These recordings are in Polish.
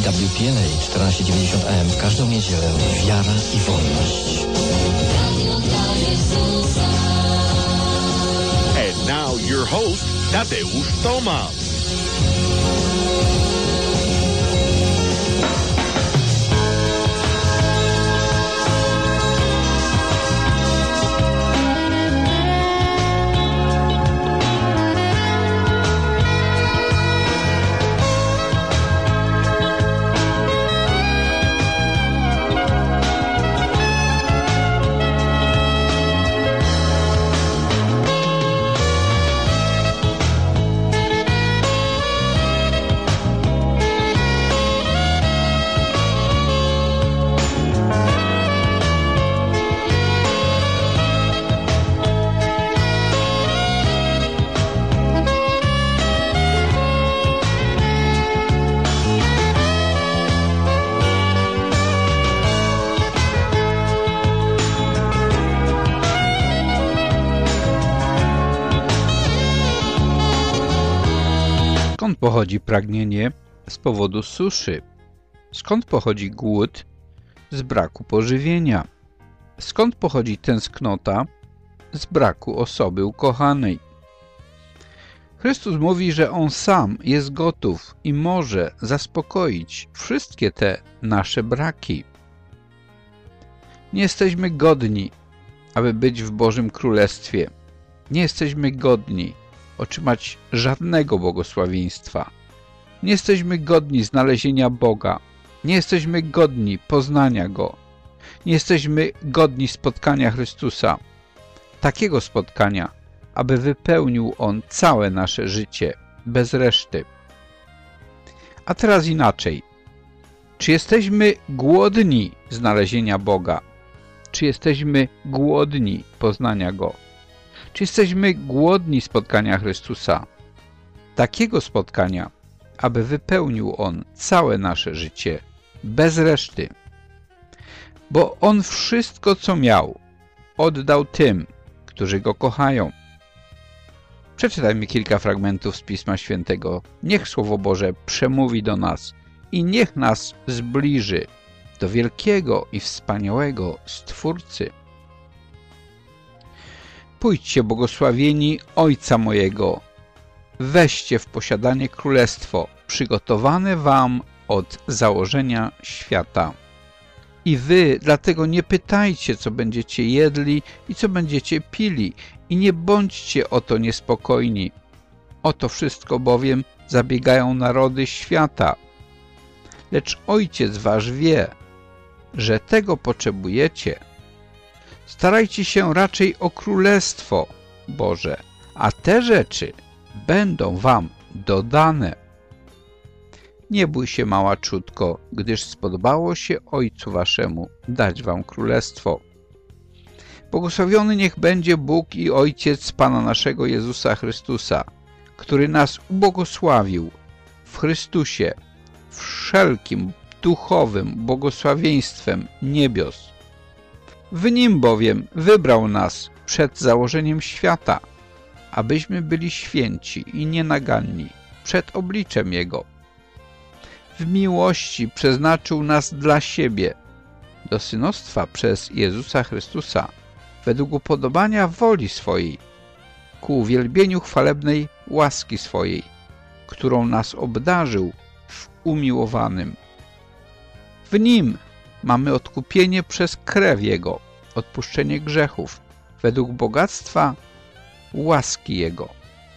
EWTN 1490 AM w każdą niedzielę. Wiara i wolność. And now your host, Tadeusz Tomasz. Skąd pochodzi pragnienie? Z powodu suszy. Skąd pochodzi głód? Z braku pożywienia. Skąd pochodzi tęsknota? Z braku osoby ukochanej. Chrystus mówi, że On sam jest gotów i może zaspokoić wszystkie te nasze braki. Nie jesteśmy godni, aby być w Bożym Królestwie. Nie jesteśmy godni otrzymać żadnego błogosławieństwa. Nie jesteśmy godni znalezienia Boga. Nie jesteśmy godni poznania Go. Nie jesteśmy godni spotkania Chrystusa. Takiego spotkania, aby wypełnił On całe nasze życie, bez reszty. A teraz inaczej. Czy jesteśmy głodni znalezienia Boga? Czy jesteśmy głodni poznania Go? Czy jesteśmy głodni spotkania Chrystusa? Takiego spotkania, aby wypełnił On całe nasze życie, bez reszty. Bo On wszystko, co miał, oddał tym, którzy Go kochają. Przeczytajmy kilka fragmentów z Pisma Świętego. Niech Słowo Boże przemówi do nas i niech nas zbliży do wielkiego i wspaniałego Stwórcy. Pójdźcie, błogosławieni Ojca mojego, weźcie w posiadanie królestwo, przygotowane wam od założenia świata. I wy dlatego nie pytajcie, co będziecie jedli i co będziecie pili, i nie bądźcie o to niespokojni. O to wszystko bowiem zabiegają narody świata. Lecz Ojciec wasz wie, że tego potrzebujecie. Starajcie się raczej o Królestwo Boże, a te rzeczy będą wam dodane. Nie bój się, mała czutko, gdyż spodobało się Ojcu waszemu dać wam królestwo. Błogosławiony niech będzie Bóg i Ojciec Pana naszego Jezusa Chrystusa, który nas ubłogosławił w Chrystusie wszelkim duchowym błogosławieństwem niebios. W Nim bowiem wybrał nas przed założeniem świata, abyśmy byli święci i nienaganni przed obliczem Jego. W miłości przeznaczył nas dla siebie, do synostwa przez Jezusa Chrystusa, według upodobania woli swojej, ku uwielbieniu chwalebnej łaski swojej, którą nas obdarzył w umiłowanym. W Nim mamy odkupienie przez krew Jego, odpuszczenie grzechów, według bogactwa łaski Jego.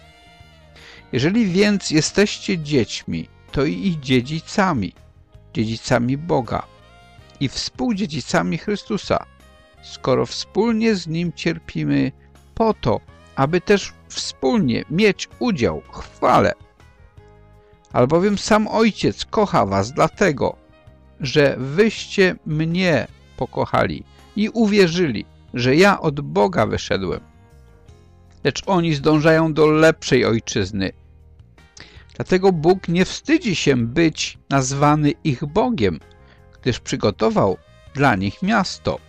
Jeżeli więc jesteście dziećmi, to i dziedzicami, dziedzicami Boga i współdziedzicami Chrystusa, skoro wspólnie z Nim cierpimy po to, aby też wspólnie mieć udział w chwale. Albowiem sam Ojciec kocha was dlatego, że wyście mnie pokochali i uwierzyli, że ja od Boga wyszedłem. Lecz oni zdążają do lepszej ojczyzny. Dlatego Bóg nie wstydzi się być nazwany ich Bogiem, gdyż przygotował dla nich miasto.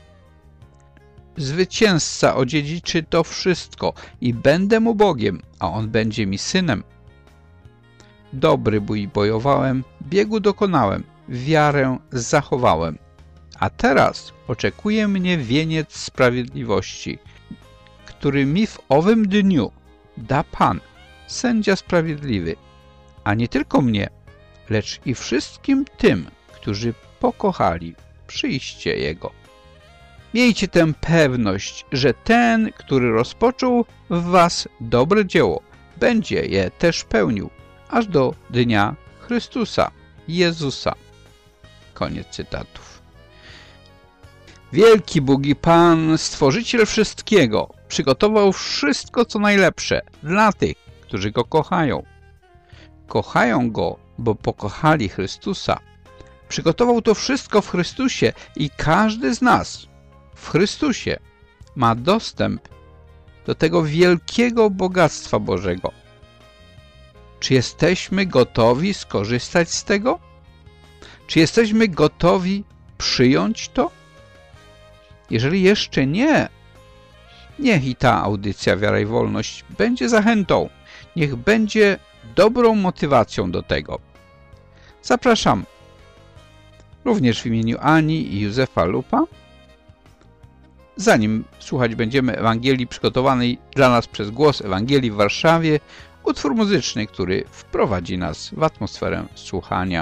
Zwycięzca odziedziczy to wszystko i będę mu Bogiem, a on będzie mi synem. Dobry bój bojowałem, biegu dokonałem, wiarę zachowałem, a teraz oczekuje mnie wieniec sprawiedliwości, który mi w owym dniu da Pan, sędzia sprawiedliwy, a nie tylko mnie, lecz i wszystkim tym, którzy pokochali przyjście Jego. Miejcie tę pewność, że ten, który rozpoczął w was dobre dzieło, będzie je też pełnił, aż do dnia Chrystusa, Jezusa. Koniec cytatów. Wielki Bóg i Pan, Stworzyciel wszystkiego, przygotował wszystko, co najlepsze dla tych, którzy Go kochają. Kochają Go, bo pokochali Chrystusa. Przygotował to wszystko w Chrystusie i każdy z nas w Chrystusie ma dostęp do tego wielkiego bogactwa Bożego. Czy jesteśmy gotowi skorzystać z tego? Czy jesteśmy gotowi przyjąć to? Jeżeli jeszcze nie, niech i ta audycja Wiara i Wolność będzie zachętą. Niech będzie dobrą motywacją do tego. Zapraszam również w imieniu Ani i Józefa Lupa. Zanim słuchać będziemy Ewangelii przygotowanej dla nas przez Głos Ewangelii w Warszawie, utwór muzyczny, który wprowadzi nas w atmosferę słuchania.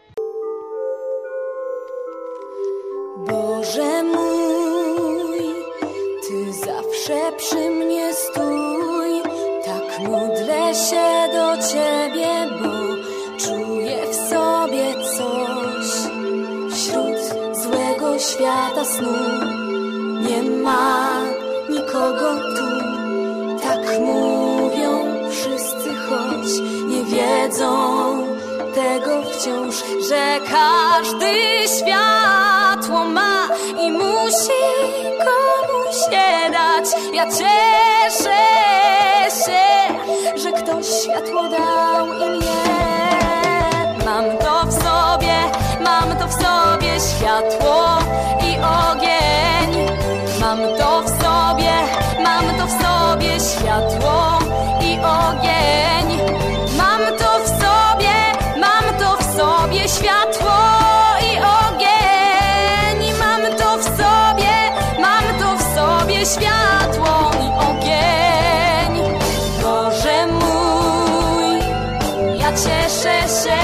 Boże mój, Ty zawsze przy mnie stój, tak modlę się do Ciebie, bo czuję w sobie coś. Wśród złego świata snu nie ma nikogo tu, tak mówią wszyscy, choć nie wiedzą tego wciąż, że każdy światło ma i musi komuś je dać. Ja cieszę się, że ktoś światło dał i mnie. Mam to w sobie, mam to w sobie światło i ogień. Mam to w sobie, mam to w sobie światło i ogień. Mam to w sobie, mam to w sobie światło i ogień. Mam to w sobie, mam to w sobie światło i ogień. Boże mój, ja cieszę się,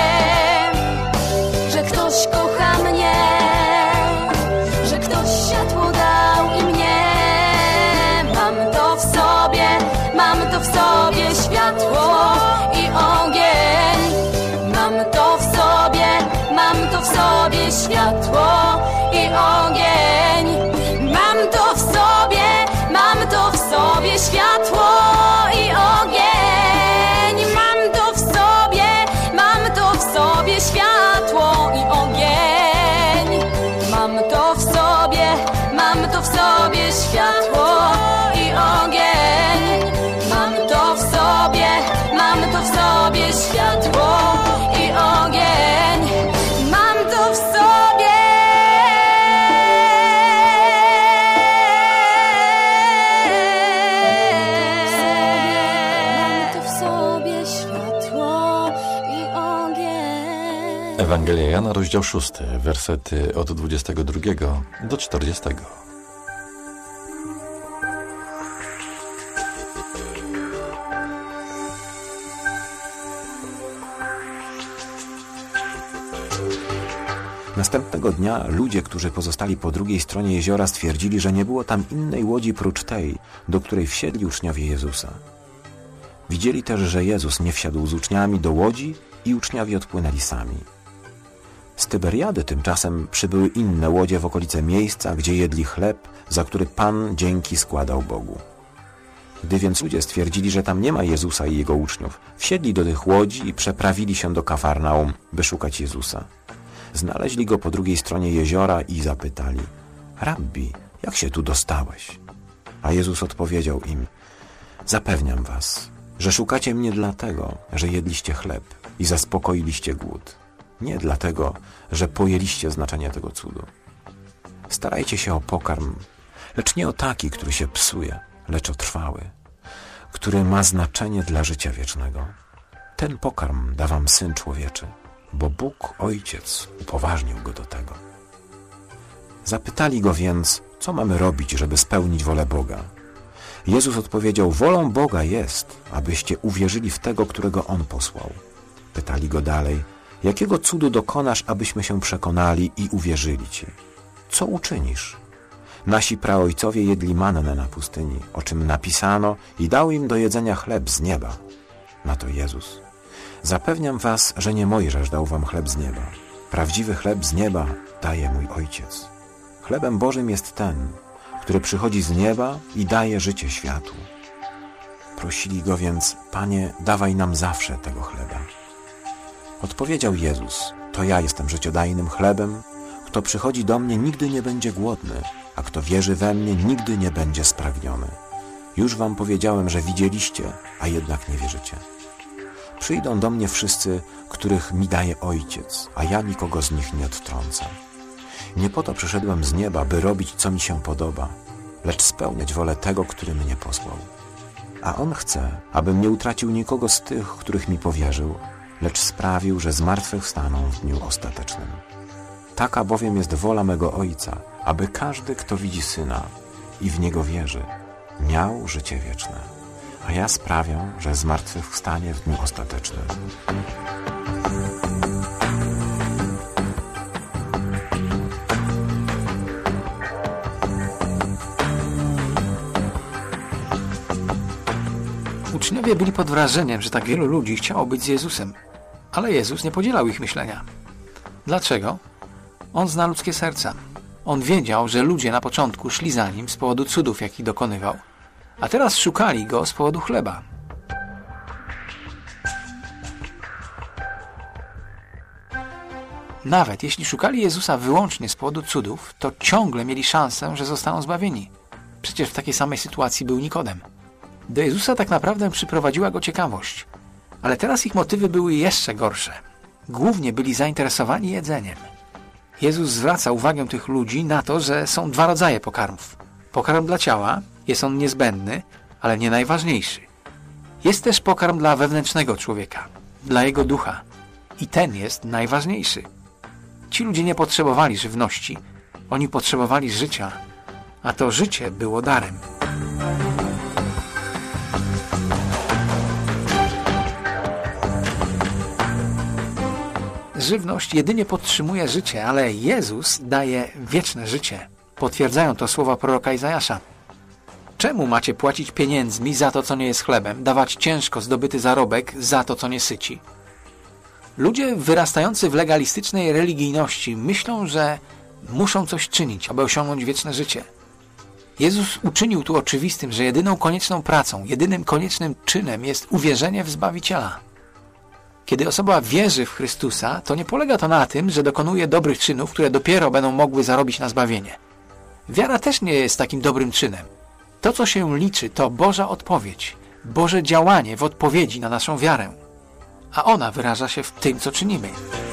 że ktoś kocha mnie, że ktoś światło dał i mnie. Mam to w sobie, mam to w sobie światło i ogień. Mam to w sobie, mam to w sobie światło i ogień. Mam to w sobie, mam to w sobie światło i ogień. Mam to w sobie, mam to w sobie światło i ogień. Mam to w sobie, mam to w sobie światło i ogień. Mam to w sobie, mam to w sobie światło i ogień. Mam to w sobie. Mam to w sobie światło i ogień. Ewangelia Jana, rozdział 6, wersety od 22 do 40. Następnego dnia ludzie, którzy pozostali po drugiej stronie jeziora, stwierdzili, że nie było tam innej łodzi prócz tej, do której wsiedli uczniowie Jezusa. Widzieli też, że Jezus nie wsiadł z uczniami do łodzi i uczniowie odpłynęli sami. Z Tyberiady tymczasem przybyły inne łodzie w okolice miejsca, gdzie jedli chleb, za który Pan dzięki składał Bogu. Gdy więc ludzie stwierdzili, że tam nie ma Jezusa i Jego uczniów, wsiedli do tych łodzi i przeprawili się do Kafarnaum, by szukać Jezusa. Znaleźli Go po drugiej stronie jeziora i zapytali: Rabbi, jak się tu dostałeś? A Jezus odpowiedział im: Zapewniam was, że szukacie mnie dlatego, że jedliście chleb i zaspokoiliście głód. Nie dlatego, że pojęliście znaczenie tego cudu. Starajcie się o pokarm, lecz nie o taki, który się psuje, lecz o trwały, który ma znaczenie dla życia wiecznego. Ten pokarm da wam Syn Człowieczy. bo Bóg Ojciec upoważnił go do tego. Zapytali go więc, co mamy robić, żeby spełnić wolę Boga. Jezus odpowiedział, wolą Boga jest, abyście uwierzyli w tego, którego On posłał. Pytali go dalej, jakiego cudu dokonasz, abyśmy się przekonali i uwierzyli Ci? Co uczynisz? Nasi praojcowie jedli mannę na pustyni, o czym napisano i dał im do jedzenia chleb z nieba. Na to Jezus, zapewniam was, że nie Mojżesz dał wam chleb z nieba. Prawdziwy chleb z nieba daje mój Ojciec. Chlebem Bożym jest ten, który przychodzi z nieba i daje życie światu. Prosili go więc, Panie, dawaj nam zawsze tego chleba. Odpowiedział Jezus, to ja jestem życiodajnym chlebem, kto przychodzi do mnie nigdy nie będzie głodny, a kto wierzy we mnie nigdy nie będzie spragniony. Już wam powiedziałem, że widzieliście, a jednak nie wierzycie. Przyjdą do mnie wszyscy, których mi daje Ojciec, a ja nikogo z nich nie odtrącę. Nie po to przyszedłem z nieba, by robić, co mi się podoba, lecz spełniać wolę tego, który mnie posłał. A On chce, abym nie utracił nikogo z tych, których mi powierzył, lecz sprawił, że zmartwychwstaną w dniu ostatecznym. Taka bowiem jest wola mego Ojca, aby każdy, kto widzi Syna i w Niego wierzy, miał życie wieczne. A ja sprawię, że zmartwychwstanie w dniu ostatecznym. Uczniowie byli pod wrażeniem, że tak wielu ludzi chciało być z Jezusem, ale Jezus nie podzielał ich myślenia. Dlaczego? On zna ludzkie serca. On wiedział, że ludzie na początku szli za Nim z powodu cudów, jakich dokonywał, a teraz szukali Go z powodu chleba. Nawet jeśli szukali Jezusa wyłącznie z powodu cudów, to ciągle mieli szansę, że zostaną zbawieni. Przecież w takiej samej sytuacji był Nikodem. Do Jezusa tak naprawdę przyprowadziła go ciekawość, ale teraz ich motywy były jeszcze gorsze. Głównie byli zainteresowani jedzeniem. Jezus zwraca uwagę tych ludzi na to, że są dwa rodzaje pokarmów. Pokarm dla ciała, jest on niezbędny, ale nie najważniejszy. Jest też pokarm dla wewnętrznego człowieka, dla jego ducha. I ten jest najważniejszy. Ci ludzie nie potrzebowali żywności, oni potrzebowali życia, a to życie było darem. Żywność jedynie podtrzymuje życie, ale Jezus daje wieczne życie. Potwierdzają to słowa proroka Izajasza. Czemu macie płacić pieniędzmi za to, co nie jest chlebem, dawać ciężko zdobyty zarobek za to, co nie syci? Ludzie wyrastający w legalistycznej religijności myślą, że muszą coś czynić, aby osiągnąć wieczne życie. Jezus uczynił tu oczywistym, że jedyną konieczną pracą, jedynym koniecznym czynem jest uwierzenie w Zbawiciela. Kiedy osoba wierzy w Chrystusa, to nie polega to na tym, że dokonuje dobrych czynów, które dopiero będą mogły zarobić na zbawienie. Wiara też nie jest takim dobrym czynem. To, co się liczy, to Boża odpowiedź, Boże działanie w odpowiedzi na naszą wiarę. A ona wyraża się w tym, co czynimy.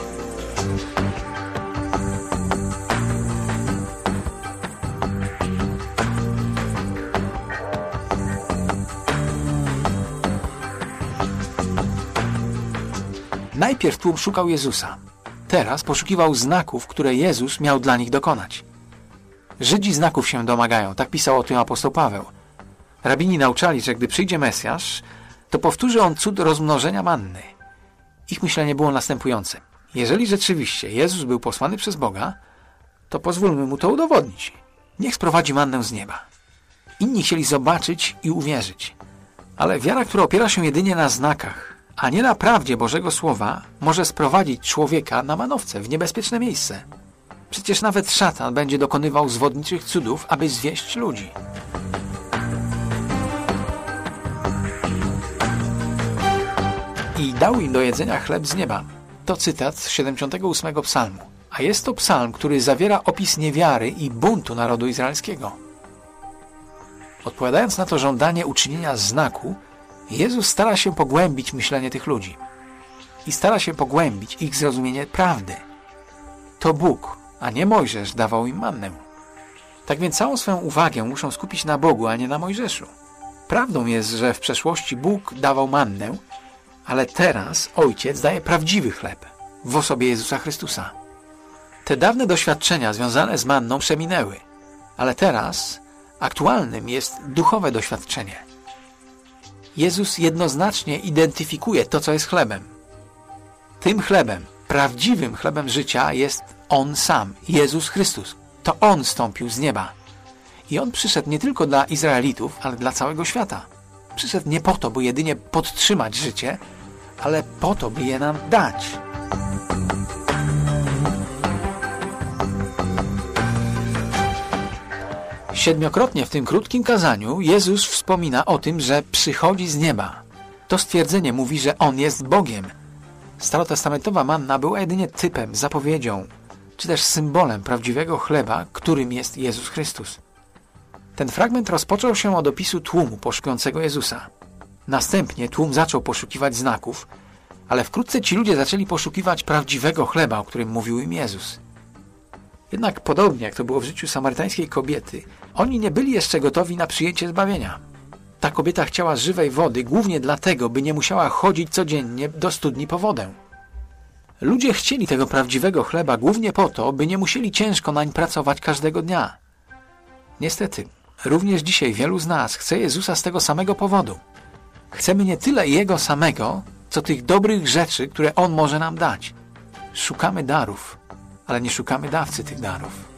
Najpierw tłum szukał Jezusa. Teraz poszukiwał znaków, które Jezus miał dla nich dokonać. Żydzi znaków się domagają, tak pisał o tym apostoł Paweł. Rabini nauczali, że gdy przyjdzie Mesjasz, to powtórzy on cud rozmnożenia manny. Ich myślenie było następujące. Jeżeli rzeczywiście Jezus był posłany przez Boga, to pozwólmy mu to udowodnić. Niech sprowadzi mannę z nieba. Inni chcieli zobaczyć i uwierzyć. Ale wiara, która opiera się jedynie na znakach, a nie na prawdzie Bożego Słowa, może sprowadzić człowieka na manowce, w niebezpieczne miejsce. Przecież nawet szatan będzie dokonywał zwodniczych cudów, aby zwieść ludzi. I dał im do jedzenia chleb z nieba. To cytat z 78 psalmu. A jest to psalm, który zawiera opis niewiary i buntu narodu izraelskiego. Odpowiadając na to żądanie uczynienia znaku, Jezus stara się pogłębić myślenie tych ludzi. I stara się pogłębić ich zrozumienie prawdy. To Bóg, a nie Mojżesz dawał im mannę. Tak więc całą swoją uwagę muszą skupić na Bogu, a nie na Mojżeszu. Prawdą jest, że w przeszłości Bóg dawał mannę, ale teraz Ojciec daje prawdziwy chleb. w osobie Jezusa Chrystusa. Te dawne doświadczenia związane z manną przeminęły, ale teraz aktualnym jest duchowe doświadczenie. Jezus jednoznacznie identyfikuje to, co jest chlebem. Tym chlebem, prawdziwym chlebem życia jest On sam, Jezus Chrystus. To On zstąpił z nieba. I On przyszedł nie tylko dla Izraelitów, ale dla całego świata. Przyszedł nie po to, by jedynie podtrzymać życie, ale po to, by je nam dać. Siedmiokrotnie w tym krótkim kazaniu Jezus wspomina o tym, że przychodzi z nieba. To stwierdzenie mówi, że On jest Bogiem. Starotestamentowa manna była jedynie typem, zapowiedzią, czy też symbolem prawdziwego chleba, którym jest Jezus Chrystus. Ten fragment rozpoczął się od opisu tłumu poszukującego Jezusa. Następnie tłum zaczął poszukiwać znaków, ale wkrótce ci ludzie zaczęli poszukiwać prawdziwego chleba, o którym mówił im Jezus. Jednak podobnie jak to było w życiu samarytańskiej kobiety, oni nie byli jeszcze gotowi na przyjęcie zbawienia. Ta kobieta chciała żywej wody głównie dlatego, by nie musiała chodzić codziennie do studni po wodę. Ludzie chcieli tego prawdziwego chleba głównie po to, by nie musieli ciężko nań pracować każdego dnia. Niestety, również dzisiaj wielu z nas chce Jezusa z tego samego powodu. Chcemy nie tyle Jego samego, co tych dobrych rzeczy, które On może nam dać. Szukamy darów, ale nie szukamy dawcy tych darów.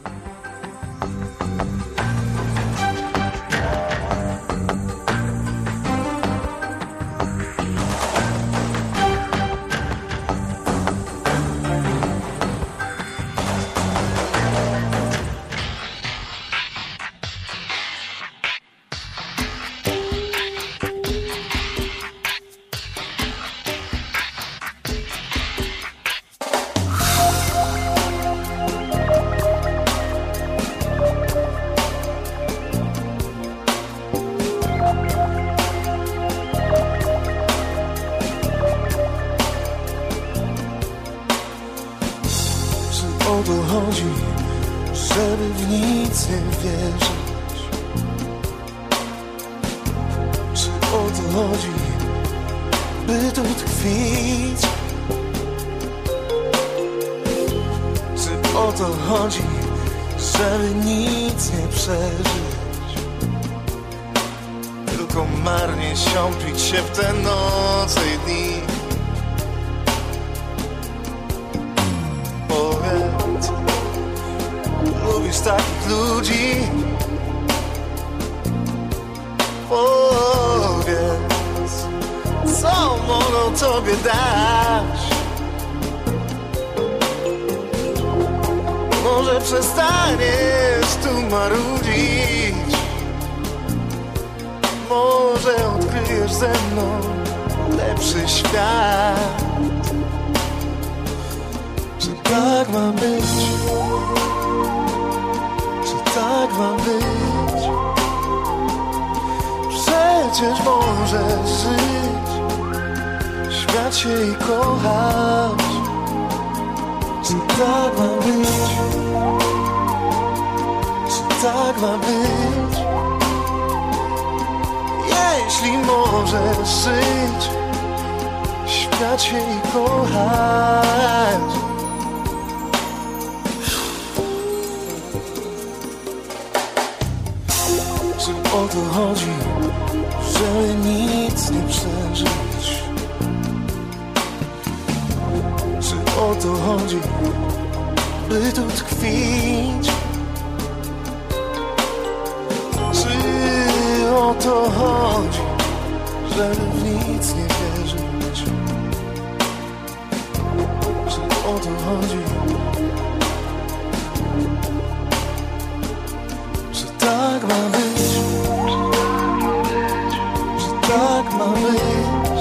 O to chodzi, żeby w nic nie wierzyć. Czy o to chodzi, by tu tkwić? Czy o to chodzi, żeby nic nie przeżyć? Tylko marnie siąpić się w te noce i dni. Lubisz takich ludzi? Powiedz, co mogą tobie dać? Może przestaniesz tu marudzić? Może odkryjesz ze mną lepszy świat? Czy tak ma być? Tak ma być. Przecież możesz żyć, śmiać się i kochać. Czy tak ma być? Czy tak ma być? Jeśli możesz żyć, śmiać się i kochać. O to chodzi, żeby nic nie przeżyć. Czy o to chodzi, by tu tkwić? Czy o to chodzi, żeby w nic nie wierzyć? Czy o to chodzi? Czy tak ma być? Tak ma być.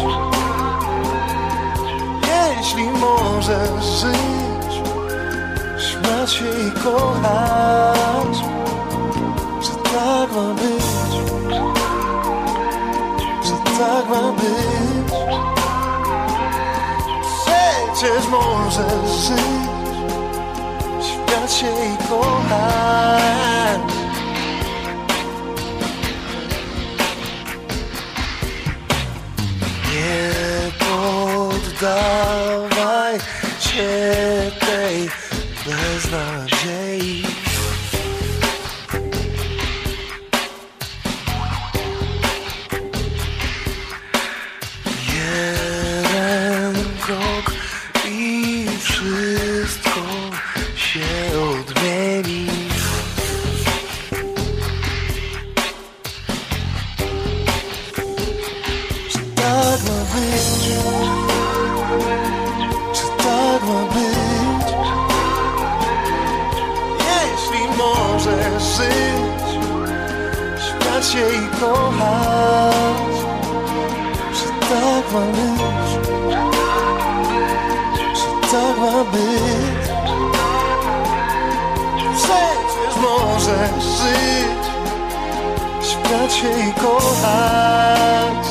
Jeśli możesz żyć, śmiać się i kochać. Czy tak ma być? Czy tak ma być? Przecież możesz żyć, śmiać się i kochać. Nie poddawaj się tej beznadziei. Jeden krok i wszystko się odmieni. Czy tak ma być? Czy tak ma być? Jeśli możesz żyć w świecie i kochać, czy tak ma być? Czy tak ma być? Przecież możesz żyć w świecie i kochać.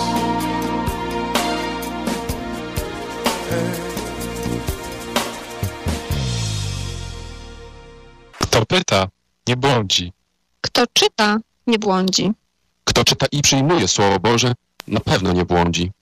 Kto pyta, nie błądzi. Kto czyta, nie błądzi. Kto czyta i przyjmuje Słowo Boże, na pewno nie błądzi.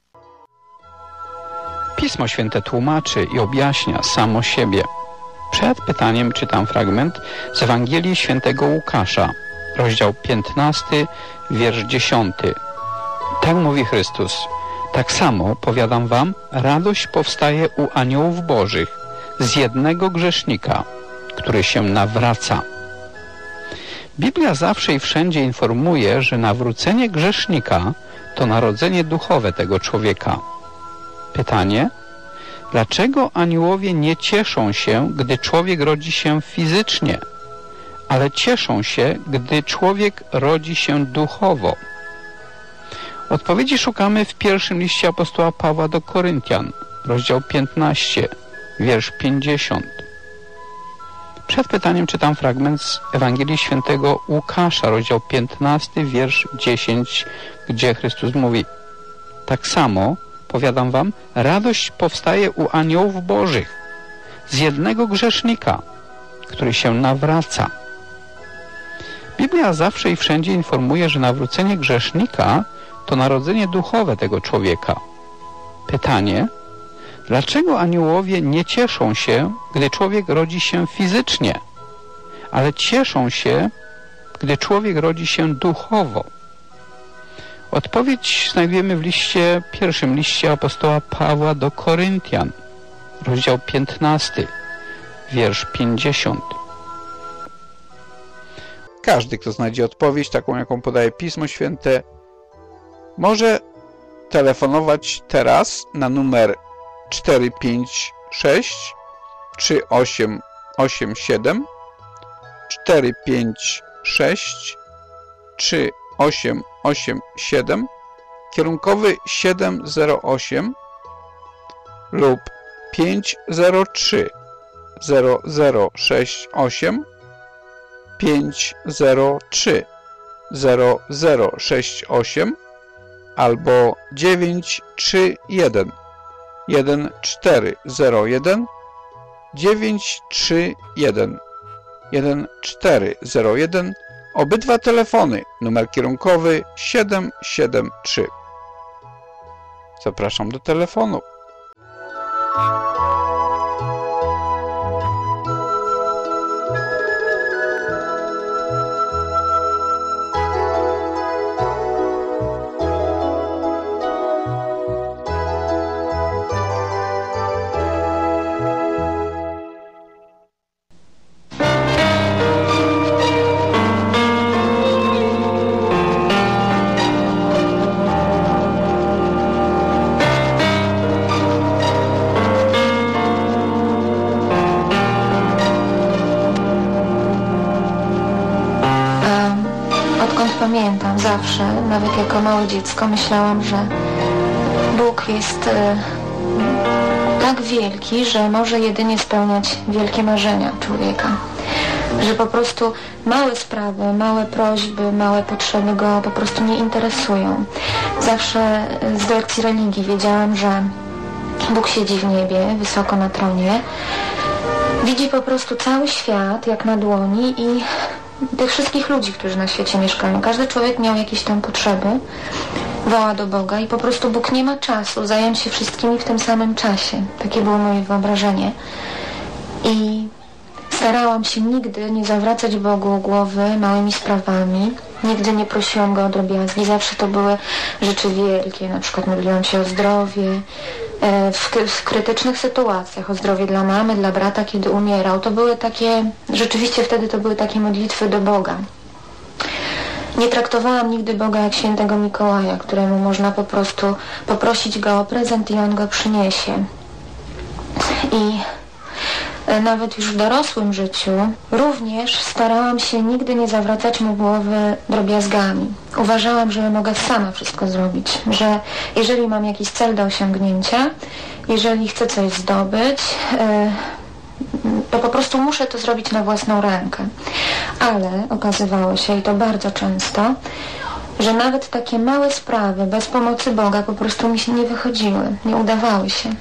Pismo Święte tłumaczy i objaśnia samo siebie. Przed pytaniem czytam fragment z Ewangelii Świętego Łukasza, rozdział 15, wiersz 10. Tak mówi Chrystus. Tak samo, powiadam wam, radość powstaje u aniołów bożych z jednego grzesznika, który się nawraca. Biblia zawsze i wszędzie informuje, że nawrócenie grzesznika to narodzenie duchowe tego człowieka. Pytanie: dlaczego aniołowie nie cieszą się, gdy człowiek rodzi się fizycznie, ale cieszą się, gdy człowiek rodzi się duchowo? Odpowiedzi szukamy w pierwszym liście apostoła Pawła do Koryntian, rozdział 15, wiersz 50. Przed pytaniem czytam fragment z Ewangelii Świętego Łukasza, rozdział 15, wiersz 10, gdzie Chrystus mówi: tak samo, powiadam wam, radość powstaje u aniołów bożych z jednego grzesznika, który się nawraca. Biblia zawsze i wszędzie informuje, że nawrócenie grzesznika to narodzenie duchowe tego człowieka. Pytanie: dlaczego aniołowie nie cieszą się, gdy człowiek rodzi się fizycznie, ale cieszą się, gdy człowiek rodzi się duchowo? Odpowiedź znajdujemy w pierwszym liście apostoła Pawła do Koryntian, rozdział 15, wiersz 50. Każdy, kto znajdzie odpowiedź, taką jaką podaje Pismo Święte, może telefonować teraz na numer 456 3887 456 3887 kierunkowy 708 lub 503 0068 503 0068 albo 931 1401 931 1401. Obydwa telefony, numer kierunkowy 773. Zapraszam do telefonu. Pamiętam zawsze, nawet jako małe dziecko, myślałam, że Bóg jest tak wielki, że może jedynie spełniać wielkie marzenia człowieka. Że po prostu małe sprawy, małe prośby, małe potrzeby go po prostu nie interesują. Zawsze z lekcji religii wiedziałam, że Bóg siedzi w niebie, wysoko na tronie. Widzi po prostu cały świat jak na dłoni i tych wszystkich ludzi, którzy na świecie mieszkają. Każdy człowiek miał jakieś tam potrzeby, woła do Boga i po prostu Bóg nie ma czasu zająć się wszystkimi w tym samym czasie. Takie było moje wyobrażenie. I starałam się nigdy nie zawracać Bogu głowy małymi sprawami. Nigdy nie prosiłam Go o drobiazgi. Zawsze to były rzeczy wielkie. Na przykład modliłam się o zdrowie. W krytycznych sytuacjach, o zdrowie dla mamy, dla brata, kiedy umierał. To były takie, rzeczywiście wtedy to były takie modlitwy do Boga. Nie traktowałam nigdy Boga jak świętego Mikołaja, któremu można po prostu poprosić Go o prezent i On go przyniesie. I nawet już w dorosłym życiu również starałam się nigdy nie zawracać mu głowy drobiazgami. Uważałam, że mogę sama wszystko zrobić, że jeżeli mam jakiś cel do osiągnięcia, jeżeli chcę coś zdobyć, to po prostu muszę to zrobić na własną rękę. Ale okazywało się, i to bardzo często, że nawet takie małe sprawy bez pomocy Boga po prostu mi się nie wychodziły, nie udawały się.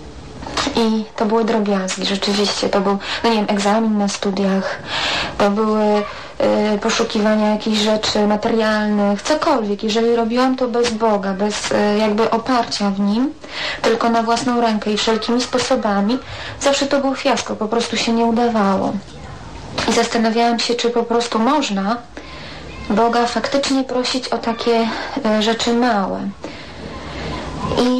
I to były drobiazgi, rzeczywiście. To był, no nie wiem, egzamin na studiach, to były poszukiwania jakichś rzeczy materialnych, cokolwiek. Jeżeli robiłam to bez Boga, bez jakby oparcia w Nim, tylko na własną rękę i wszelkimi sposobami, zawsze to był fiasko, po prostu się nie udawało. I zastanawiałam się, czy po prostu można Boga faktycznie prosić o takie rzeczy małe. I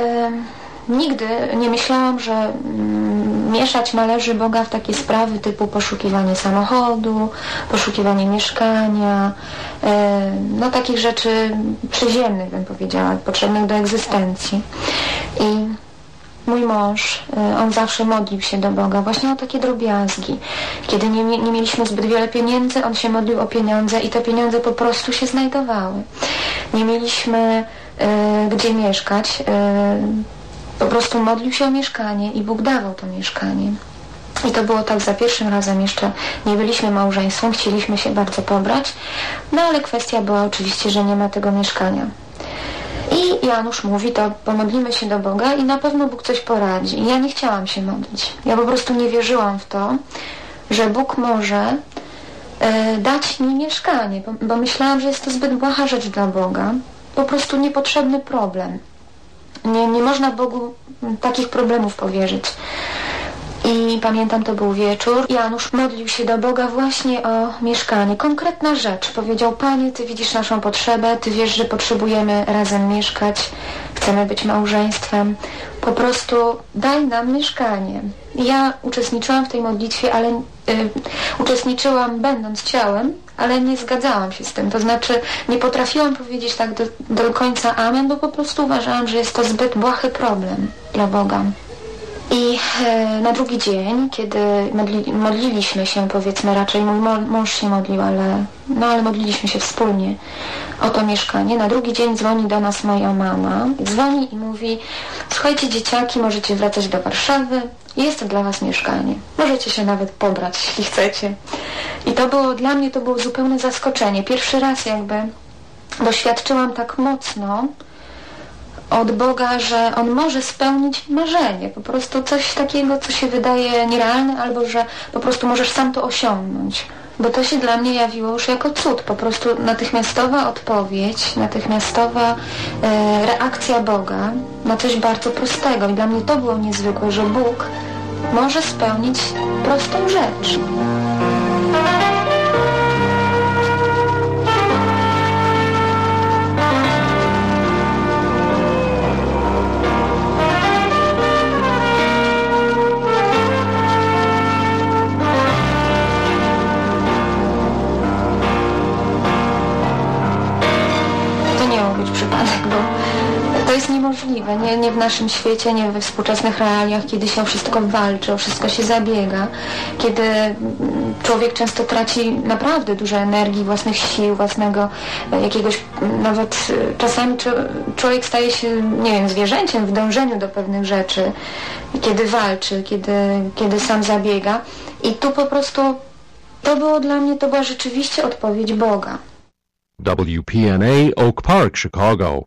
nigdy nie myślałam, że mieszać należy Boga w takie sprawy typu poszukiwanie samochodu, poszukiwanie mieszkania, no takich rzeczy przyziemnych, bym powiedziała, potrzebnych do egzystencji. I mój mąż, on zawsze modlił się do Boga właśnie o takie drobiazgi. Kiedy nie mieliśmy zbyt wiele pieniędzy, on się modlił o pieniądze i te pieniądze po prostu się znajdowały. Nie mieliśmy gdzie mieszkać, po prostu modlił się o mieszkanie i Bóg dawał to mieszkanie. I to było tak za pierwszym razem, jeszcze nie byliśmy małżeństwem, chcieliśmy się bardzo pobrać, no ale kwestia była oczywiście, że nie ma tego mieszkania. I Janusz mówi, to pomodlimy się do Boga i na pewno Bóg coś poradzi. I ja nie chciałam się modlić. Ja po prostu nie wierzyłam w to, że Bóg może dać mi mieszkanie, bo myślałam, że jest to zbyt błaha rzecz dla Boga. Po prostu niepotrzebny problem. Nie można Bogu takich problemów powierzyć. I pamiętam, to był wieczór. Janusz modlił się do Boga właśnie o mieszkanie. Konkretna rzecz. Powiedział, Panie, Ty widzisz naszą potrzebę, Ty wiesz, że potrzebujemy razem mieszkać, chcemy być małżeństwem. Po prostu daj nam mieszkanie. I ja uczestniczyłam w tej modlitwie, ale uczestniczyłam będąc ciałem, ale nie zgadzałam się z tym. To znaczy nie potrafiłam powiedzieć tak do końca amen, bo po prostu uważałam, że jest to zbyt błahy problem dla Boga. I na drugi dzień, kiedy modliliśmy się, powiedzmy, raczej mój mąż się modlił, ale modliliśmy się wspólnie o to mieszkanie. Na drugi dzień dzwoni do nas moja mama. Dzwoni i mówi, słuchajcie dzieciaki, możecie wracać do Warszawy, jest dla was mieszkanie. Możecie się nawet pobrać, jeśli chcecie. I to było, dla mnie to było zupełne zaskoczenie. Pierwszy raz jakby doświadczyłam tak mocno od Boga, że On może spełnić marzenie. Po prostu coś takiego, co się wydaje nierealne, albo że po prostu możesz sam to osiągnąć. Bo to się dla mnie jawiło już jako cud. Po prostu natychmiastowa odpowiedź, natychmiastowa reakcja Boga na coś bardzo prostego. I dla mnie to było niezwykłe, że Bóg może spełnić prostą rzecz. Przypadek, bo to jest niemożliwe, nie w naszym świecie, nie we współczesnych realiach, kiedy się o wszystko walczy, o wszystko się zabiega, kiedy człowiek często traci naprawdę dużo energii, własnych sił, własnego jakiegoś, nawet czasami człowiek staje się, nie wiem, zwierzęciem w dążeniu do pewnych rzeczy, kiedy walczy, kiedy sam zabiega. I tu po prostu to było dla mnie, to była rzeczywiście odpowiedź Boga. WPNA Oak Park, Chicago.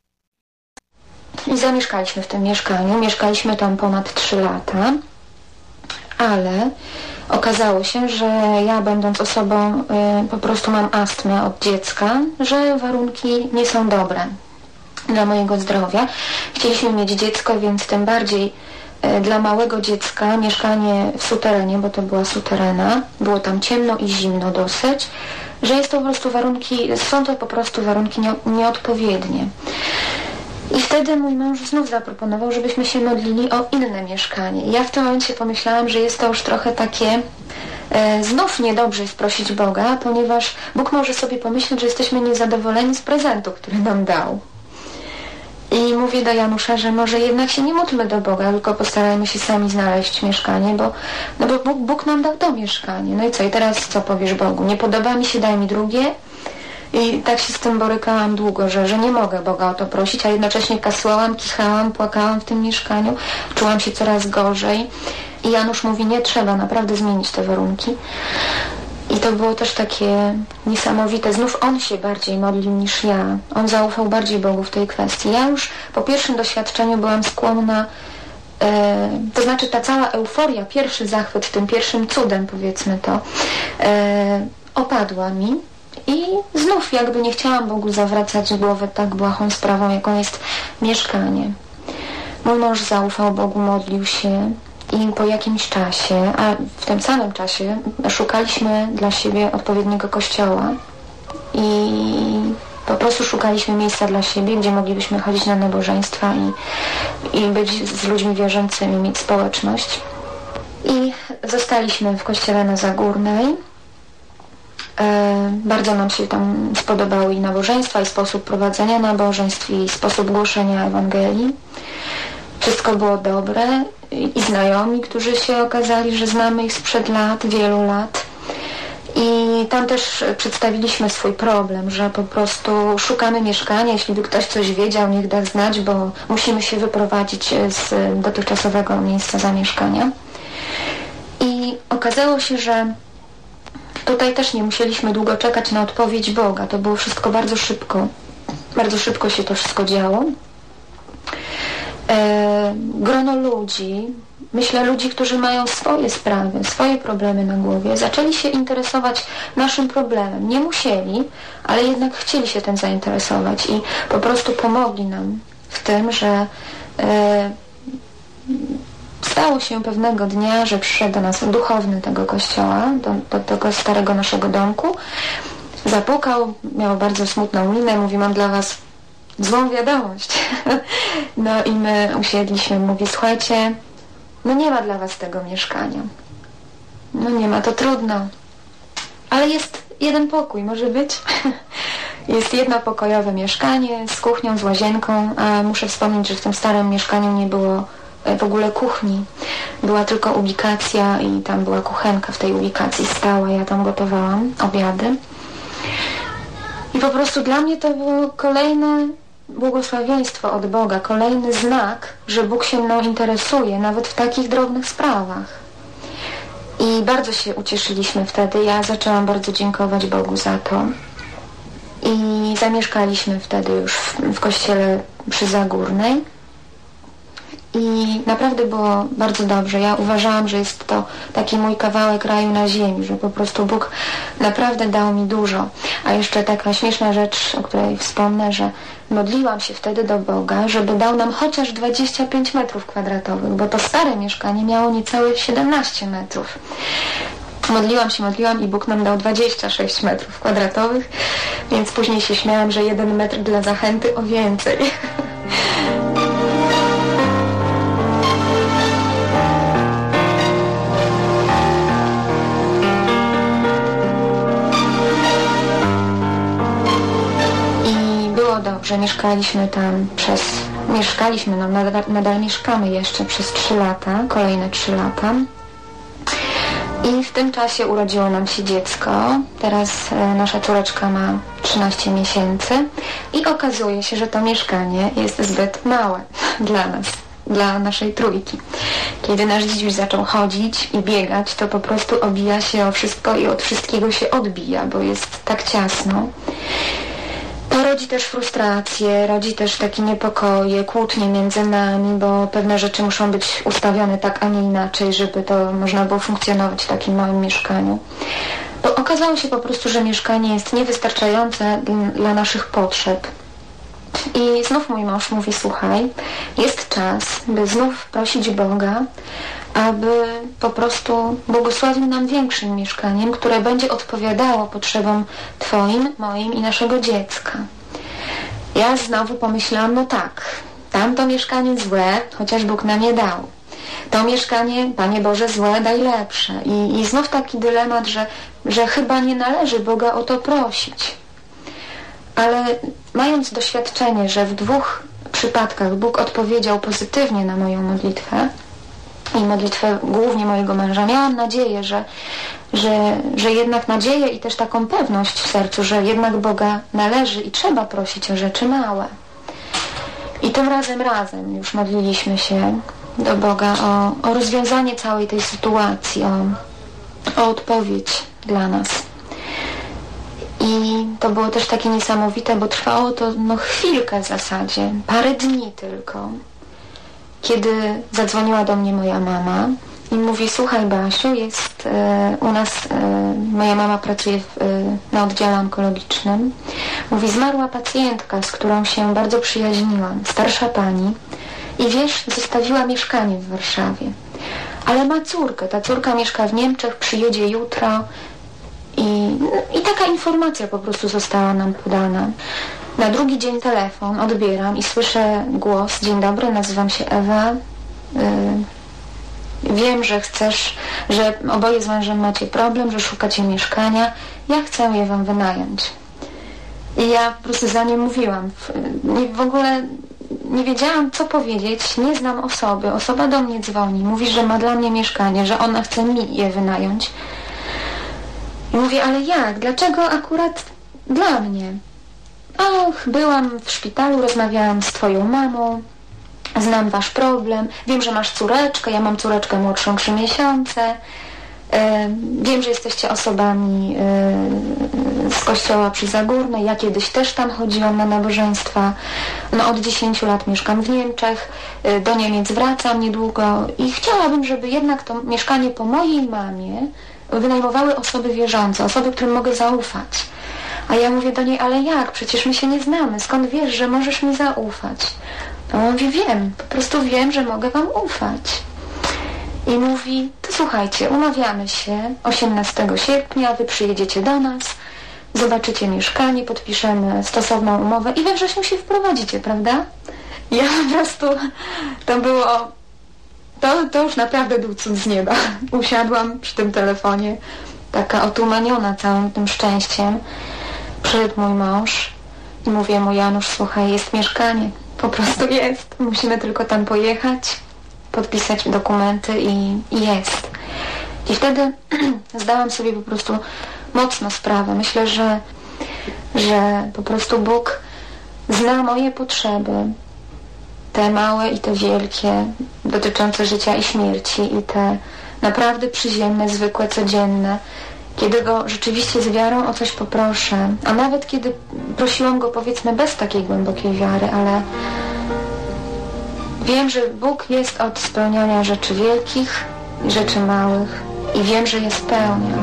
I zamieszkaliśmy w tym mieszkaniu. Mieszkaliśmy tam ponad 3 lata, ale okazało się, że ja, będąc osobą, po prostu mam astmę od dziecka, że warunki nie są dobre. dla mojego zdrowia. Chcieliśmy mieć dziecko, więc tym bardziej dla małego dziecka mieszkanie w suterenie, bo to była suterena, było tam ciemno i zimno dosyć, że jest to po prostu są to po prostu warunki nieodpowiednie. I wtedy mój mąż znów zaproponował, żebyśmy się modlili o inne mieszkanie. I ja w tym momencie pomyślałam, że jest to już trochę takie znów niedobrze jest prosić Boga, ponieważ Bóg może sobie pomyśleć, że jesteśmy niezadowoleni z prezentu, który nam dał. I mówię do Janusza, że może jednak się nie módlmy do Boga, tylko postarajmy się sami znaleźć mieszkanie, bo Bóg nam dał to mieszkanie. No i co? I teraz co powiesz Bogu? Nie podoba mi się, daj mi drugie. I tak się z tym borykałam długo, że nie mogę Boga o to prosić, a jednocześnie kasłałam, kichałam, płakałam w tym mieszkaniu. Czułam się coraz gorzej. I Janusz mówi, nie trzeba naprawdę zmienić te warunki. I to było też takie niesamowite. Znów on się bardziej modlił niż ja. On zaufał bardziej Bogu w tej kwestii. Ja już po pierwszym doświadczeniu byłam skłonna, to znaczy ta cała euforia, pierwszy zachwyt tym pierwszym cudem, powiedzmy to, opadła mi. I znów jakby nie chciałam Bogu zawracać głowy tak błahą sprawą, jaką jest mieszkanie. Mój mąż zaufał Bogu, modlił się. I po jakimś czasie, a w tym samym czasie szukaliśmy dla siebie odpowiedniego kościoła i po prostu szukaliśmy miejsca dla siebie, gdzie moglibyśmy chodzić na nabożeństwa i być z ludźmi wierzącymi, mieć społeczność. I zostaliśmy w kościele na Zagórnej. Bardzo nam się tam spodobały i nabożeństwa, i sposób prowadzenia nabożeństw, i sposób głoszenia Ewangelii. Wszystko było dobre i znajomi, którzy się okazali, że znamy ich sprzed lat, wielu lat. I tam też przedstawiliśmy swój problem, że po prostu szukamy mieszkania. Jeśli by ktoś coś wiedział, niech da znać, bo musimy się wyprowadzić z dotychczasowego miejsca zamieszkania. I okazało się, że tutaj też nie musieliśmy długo czekać na odpowiedź Boga. To było wszystko bardzo szybko. Bardzo szybko się to wszystko działo. Grono ludzi, myślę ludzi, którzy mają swoje sprawy, swoje problemy na głowie, zaczęli się interesować naszym problemem. Nie musieli, ale jednak chcieli się tym zainteresować i po prostu pomogli nam w tym, że stało się pewnego dnia, że przyszedł do nas duchowny tego kościoła, do tego starego naszego domku, zapukał, miał bardzo smutną minę, mówi, mam dla was złą wiadomość. No i my usiedliśmy, mówi, słuchajcie, no nie ma dla was tego mieszkania. No nie ma, to trudno. Ale jest jeden pokój, może być? Jest jednopokojowe mieszkanie z kuchnią, z łazienką, a muszę wspomnieć, że w tym starym mieszkaniu nie było w ogóle kuchni. Była tylko ubikacja i tam była kuchenka w tej ubikacji stała, ja tam gotowałam obiady. I po prostu dla mnie to było kolejne błogosławieństwo od Boga, kolejny znak, że Bóg się mną interesuje, nawet w takich drobnych sprawach. I bardzo się ucieszyliśmy wtedy. Ja zaczęłam bardzo dziękować Bogu za to. I zamieszkaliśmy wtedy już w kościele przy Zagórnej. I naprawdę było bardzo dobrze. Ja uważałam, że jest to taki mój kawałek raju na ziemi, że po prostu Bóg naprawdę dał mi dużo. A jeszcze taka śmieszna rzecz, o której wspomnę, że modliłam się wtedy do Boga, żeby dał nam chociaż 25 metrów kwadratowych, bo to stare mieszkanie miało niecałe 17 metrów. Modliłam i Bóg nam dał 26 metrów kwadratowych, więc później się śmiałam, że 1 metr dla zachęty o więcej. Dobrze, mieszkaliśmy tam nadal mieszkamy jeszcze przez 3 lata, kolejne 3 lata. I w tym czasie urodziło nam się dziecko. Teraz nasza córeczka ma 13 miesięcy i okazuje się, że to mieszkanie jest zbyt małe dla nas, dla naszej trójki. Kiedy nasz dziś zaczął chodzić i biegać, to po prostu obija się o wszystko i od wszystkiego się odbija, bo jest tak ciasno. To rodzi też frustrację, rodzi też takie niepokoje, kłótnie między nami, bo pewne rzeczy muszą być ustawione tak, a nie inaczej, żeby to można było funkcjonować w takim małym mieszkaniu. Bo okazało się po prostu, że mieszkanie jest niewystarczające dla naszych potrzeb. I znów mój mąż mówi, słuchaj, jest czas, by znów prosić Boga, aby po prostu błogosławił nam większym mieszkaniem, które będzie odpowiadało potrzebom Twoim, moim i naszego dziecka. Ja znowu pomyślałam, no tak, tamto mieszkanie złe, chociaż Bóg nam je dał. To mieszkanie, Panie Boże, złe, daj lepsze. I znów taki dylemat, że chyba nie należy Boga o to prosić. Ale mając doświadczenie, że w 2 przypadkach Bóg odpowiedział pozytywnie na moją modlitwę i modlitwę głównie mojego męża, miałam nadzieję, że jednak nadzieję i też taką pewność w sercu, że jednak Boga należy i trzeba prosić o rzeczy małe. I tym razem już modliliśmy się do Boga o rozwiązanie całej tej sytuacji, o odpowiedź dla nas. I to było też takie niesamowite, bo trwało to chwilkę w zasadzie, parę dni tylko, kiedy zadzwoniła do mnie moja mama i mówi, słuchaj Basiu, jest u nas, moja mama pracuje na oddziale onkologicznym, mówi, zmarła pacjentka, z którą się bardzo przyjaźniłam, starsza pani i wiesz, zostawiła mieszkanie w Warszawie, ale ma córkę, ta córka mieszka w Niemczech, przyjedzie jutro. I taka informacja po prostu została nam podana. Na drugi dzień telefon odbieram i słyszę głos, dzień dobry, nazywam się Ewa, wiem, że chcesz, że oboje z mężem macie problem, że szukacie mieszkania, ja chcę je wam wynająć. I ja po prostu za nie mówiłam, w ogóle nie wiedziałam, co powiedzieć, nie znam osoby, osoba do mnie dzwoni, mówi, że ma dla mnie mieszkanie, że ona chce mi je wynająć. I mówię, ale jak? Dlaczego akurat dla mnie? Och, byłam w szpitalu, rozmawiałam z twoją mamą, znam wasz problem, wiem, że masz córeczkę, ja mam córeczkę młodszą 3 miesiące, wiem, że jesteście osobami z kościoła przy Zagórnej, ja kiedyś też tam chodziłam na nabożeństwa, od 10 lat mieszkam w Niemczech, do Niemiec wracam niedługo i chciałabym, żeby jednak to mieszkanie po mojej mamie wynajmowały osoby wierzące, osoby, którym mogę zaufać. A ja mówię do niej, ale jak? Przecież my się nie znamy. Skąd wiesz, że możesz mi zaufać? A on mówi, wiem, po prostu wiem, że mogę wam ufać. I mówi, to słuchajcie, umawiamy się 18 sierpnia, wy przyjedziecie do nas, zobaczycie mieszkanie, podpiszemy stosowną umowę i we wrześniu się wprowadzicie, prawda? Ja po prostu, to było... To już naprawdę był cud z nieba. Usiadłam przy tym telefonie, taka otumaniona całym tym szczęściem. Przyszedł mój mąż i mówię mu, Janusz, słuchaj, jest mieszkanie. Po prostu jest. Musimy tylko tam pojechać, podpisać dokumenty i jest. I wtedy zdałam sobie po prostu mocno sprawę. Myślę, że po prostu Bóg zna moje potrzeby, te małe i te wielkie, dotyczące życia i śmierci i te naprawdę przyziemne, zwykłe, codzienne, kiedy Go rzeczywiście z wiarą o coś poproszę, a nawet kiedy prosiłam Go, powiedzmy, bez takiej głębokiej wiary, ale wiem, że Bóg jest od spełniania rzeczy wielkich i rzeczy małych i wiem, że je spełnia.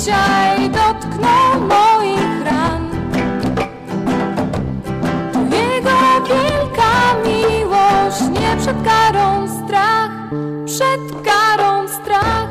dzisiaj dotknął moich ran. To Jego wielka miłość, nie przed karą strach, przed karą strach.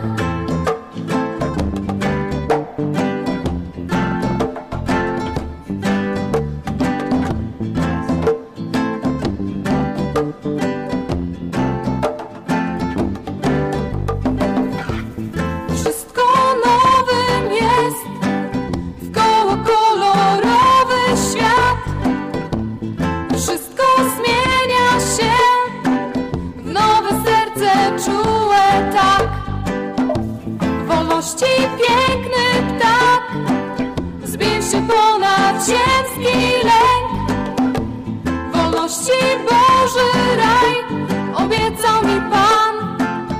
Piękny ptak zbił się ponad ziemski lęk. Wolności Boży raj obiecał mi Pan.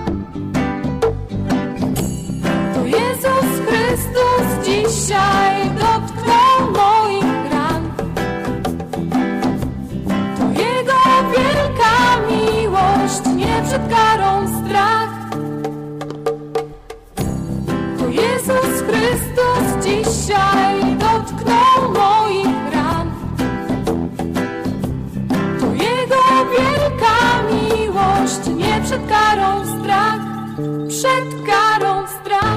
To Jezus Chrystus dzisiaj dotknął moich ran. To Jego wielka miłość, nie przed karą strach. Jezus Chrystus dzisiaj dotknął moich ran. To Jego wielka miłość, nie przed karą strach, przed karą strach.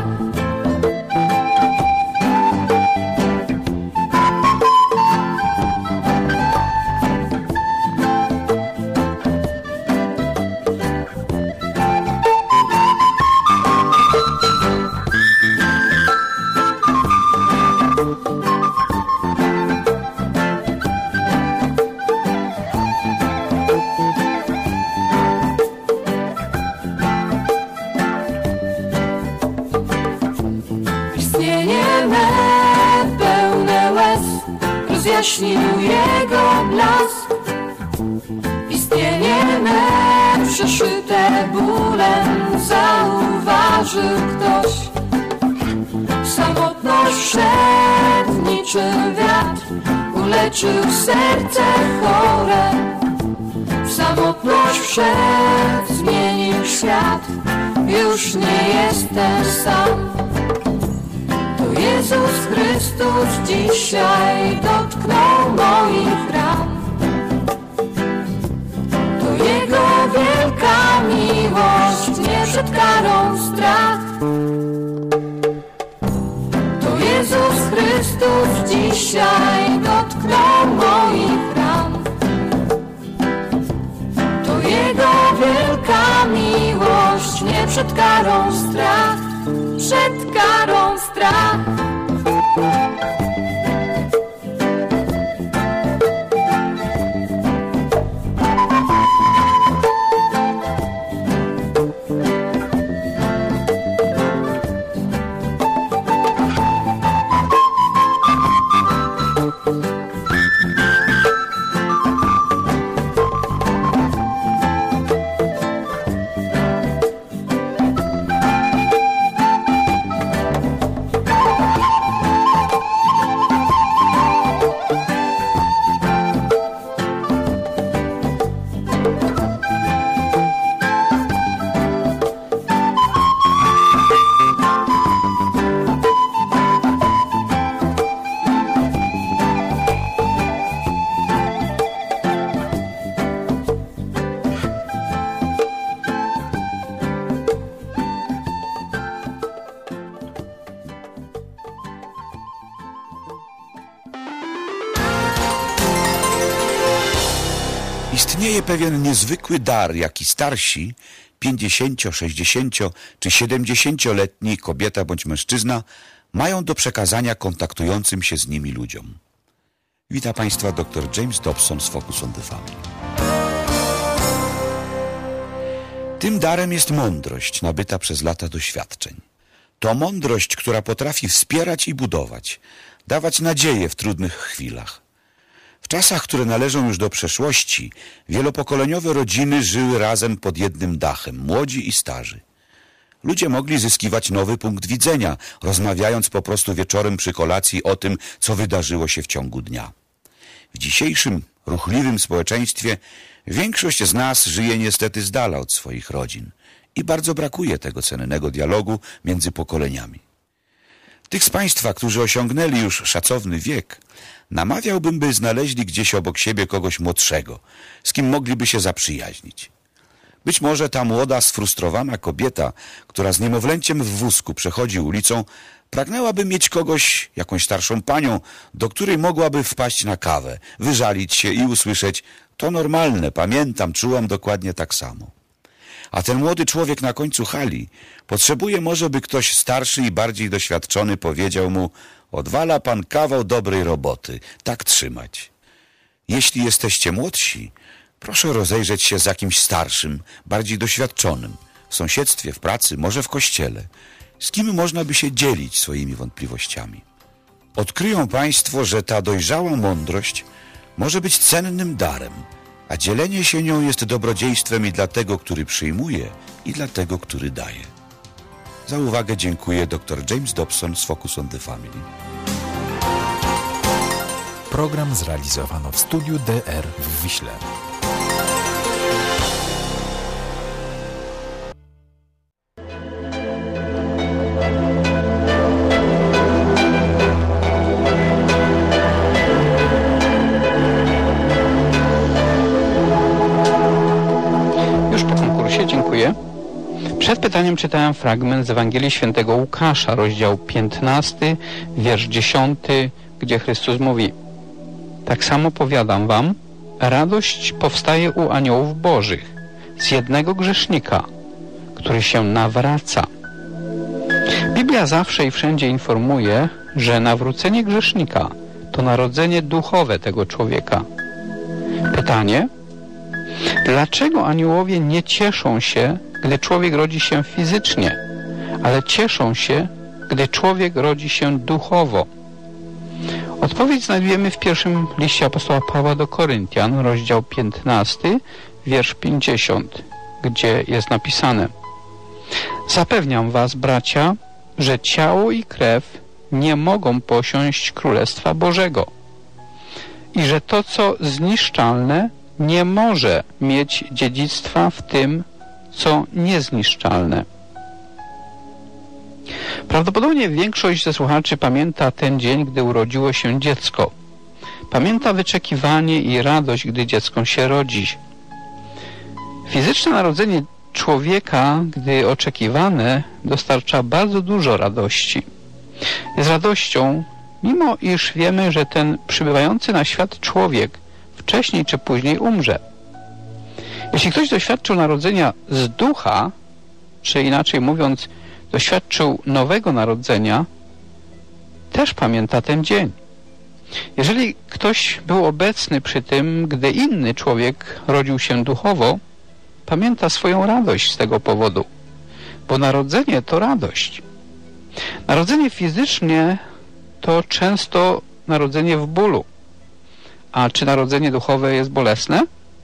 Rozjaśnił Jego blask. Istnienie me przeszyte bólem zauważył ktoś. Samotność wszedł niczym wiatr, uleczył serce chore. Samotność wszedł, zmienił świat, już nie jestem sam. To Jezus Chrystus dzisiaj dotknął moich ran. To Jego wielka miłość, nie przed karą strach. To Jezus Chrystus dzisiaj dotknął moich ran. To Jego wielka miłość, nie przed karą strach, przed karą strach. Istnieje pewien niezwykły dar, jaki starsi, 50, 60 czy 70-letni kobieta bądź mężczyzna mają do przekazania kontaktującym się z nimi ludziom. Wita Państwa dr James Dobson z Focus on the Family. Tym darem jest mądrość nabyta przez lata doświadczeń. To mądrość, która potrafi wspierać i budować, dawać nadzieję w trudnych chwilach. W czasach, które należą już do przeszłości, wielopokoleniowe rodziny żyły razem pod jednym dachem, młodzi i starzy. Ludzie mogli zyskiwać nowy punkt widzenia, rozmawiając po prostu wieczorem przy kolacji o tym, co wydarzyło się w ciągu dnia. W dzisiejszym, ruchliwym społeczeństwie większość z nas żyje niestety z dala od swoich rodzin i bardzo brakuje tego cennego dialogu między pokoleniami. Tych z Państwa, którzy osiągnęli już szacowny wiek, namawiałbym, by znaleźli gdzieś obok siebie kogoś młodszego, z kim mogliby się zaprzyjaźnić. Być może ta młoda, sfrustrowana kobieta, która z niemowlęciem w wózku przechodzi ulicą, pragnęłaby mieć kogoś, jakąś starszą panią, do której mogłaby wpaść na kawę, wyżalić się i usłyszeć: to normalne, pamiętam, czułam dokładnie tak samo. A ten młody człowiek na końcu hali potrzebuje może, by ktoś starszy i bardziej doświadczony powiedział mu: odwala pan kawał dobrej roboty, tak trzymać. Jeśli jesteście młodsi, proszę rozejrzeć się za kimś starszym, bardziej doświadczonym, w sąsiedztwie, w pracy, może w kościele, z kim można by się dzielić swoimi wątpliwościami. Odkryją Państwo, że ta dojrzała mądrość może być cennym darem, a dzielenie się nią jest dobrodziejstwem i dla tego, który przyjmuje, i dla tego, który daje. Za uwagę dziękuję dr James Dobson z Focus on the Family. Program zrealizowano w studiu DR w Wiśle. Dziękuję. Przed pytaniem czytałem fragment z Ewangelii Świętego Łukasza, rozdział 15, wiersz 10, gdzie Chrystus mówi: tak samo powiadam wam, radość powstaje u aniołów bożych z jednego grzesznika, który się nawraca. Biblia zawsze i wszędzie informuje, że nawrócenie grzesznika to narodzenie duchowe tego człowieka. Pytanie: dlaczego aniołowie nie cieszą się, gdy człowiek rodzi się fizycznie, ale cieszą się, gdy człowiek rodzi się duchowo? Odpowiedź znajdujemy w pierwszym liście apostoła Pawła do Koryntian, rozdział 15, wiersz 50, gdzie jest napisane: zapewniam was, bracia, że ciało i krew nie mogą posiąść Królestwa Bożego i że to, co zniszczalne, nie może mieć dziedzictwa w tym, co niezniszczalne. Prawdopodobnie większość ze słuchaczy pamięta ten dzień, gdy urodziło się dziecko. Pamięta wyczekiwanie i radość, gdy dziecko się rodzi. Fizyczne narodzenie człowieka, gdy oczekiwane, dostarcza bardzo dużo radości. Jest radością, mimo iż wiemy, że ten przybywający na świat człowiek wcześniej czy później umrze. Jeśli ktoś doświadczył narodzenia z ducha, czy inaczej mówiąc, doświadczył nowego narodzenia, też pamięta ten dzień. Jeżeli ktoś był obecny przy tym, gdy inny człowiek rodził się duchowo, pamięta swoją radość z tego powodu, bo narodzenie to radość. Narodzenie fizycznie to często narodzenie w bólu. A czy narodzenie duchowe jest bolesne?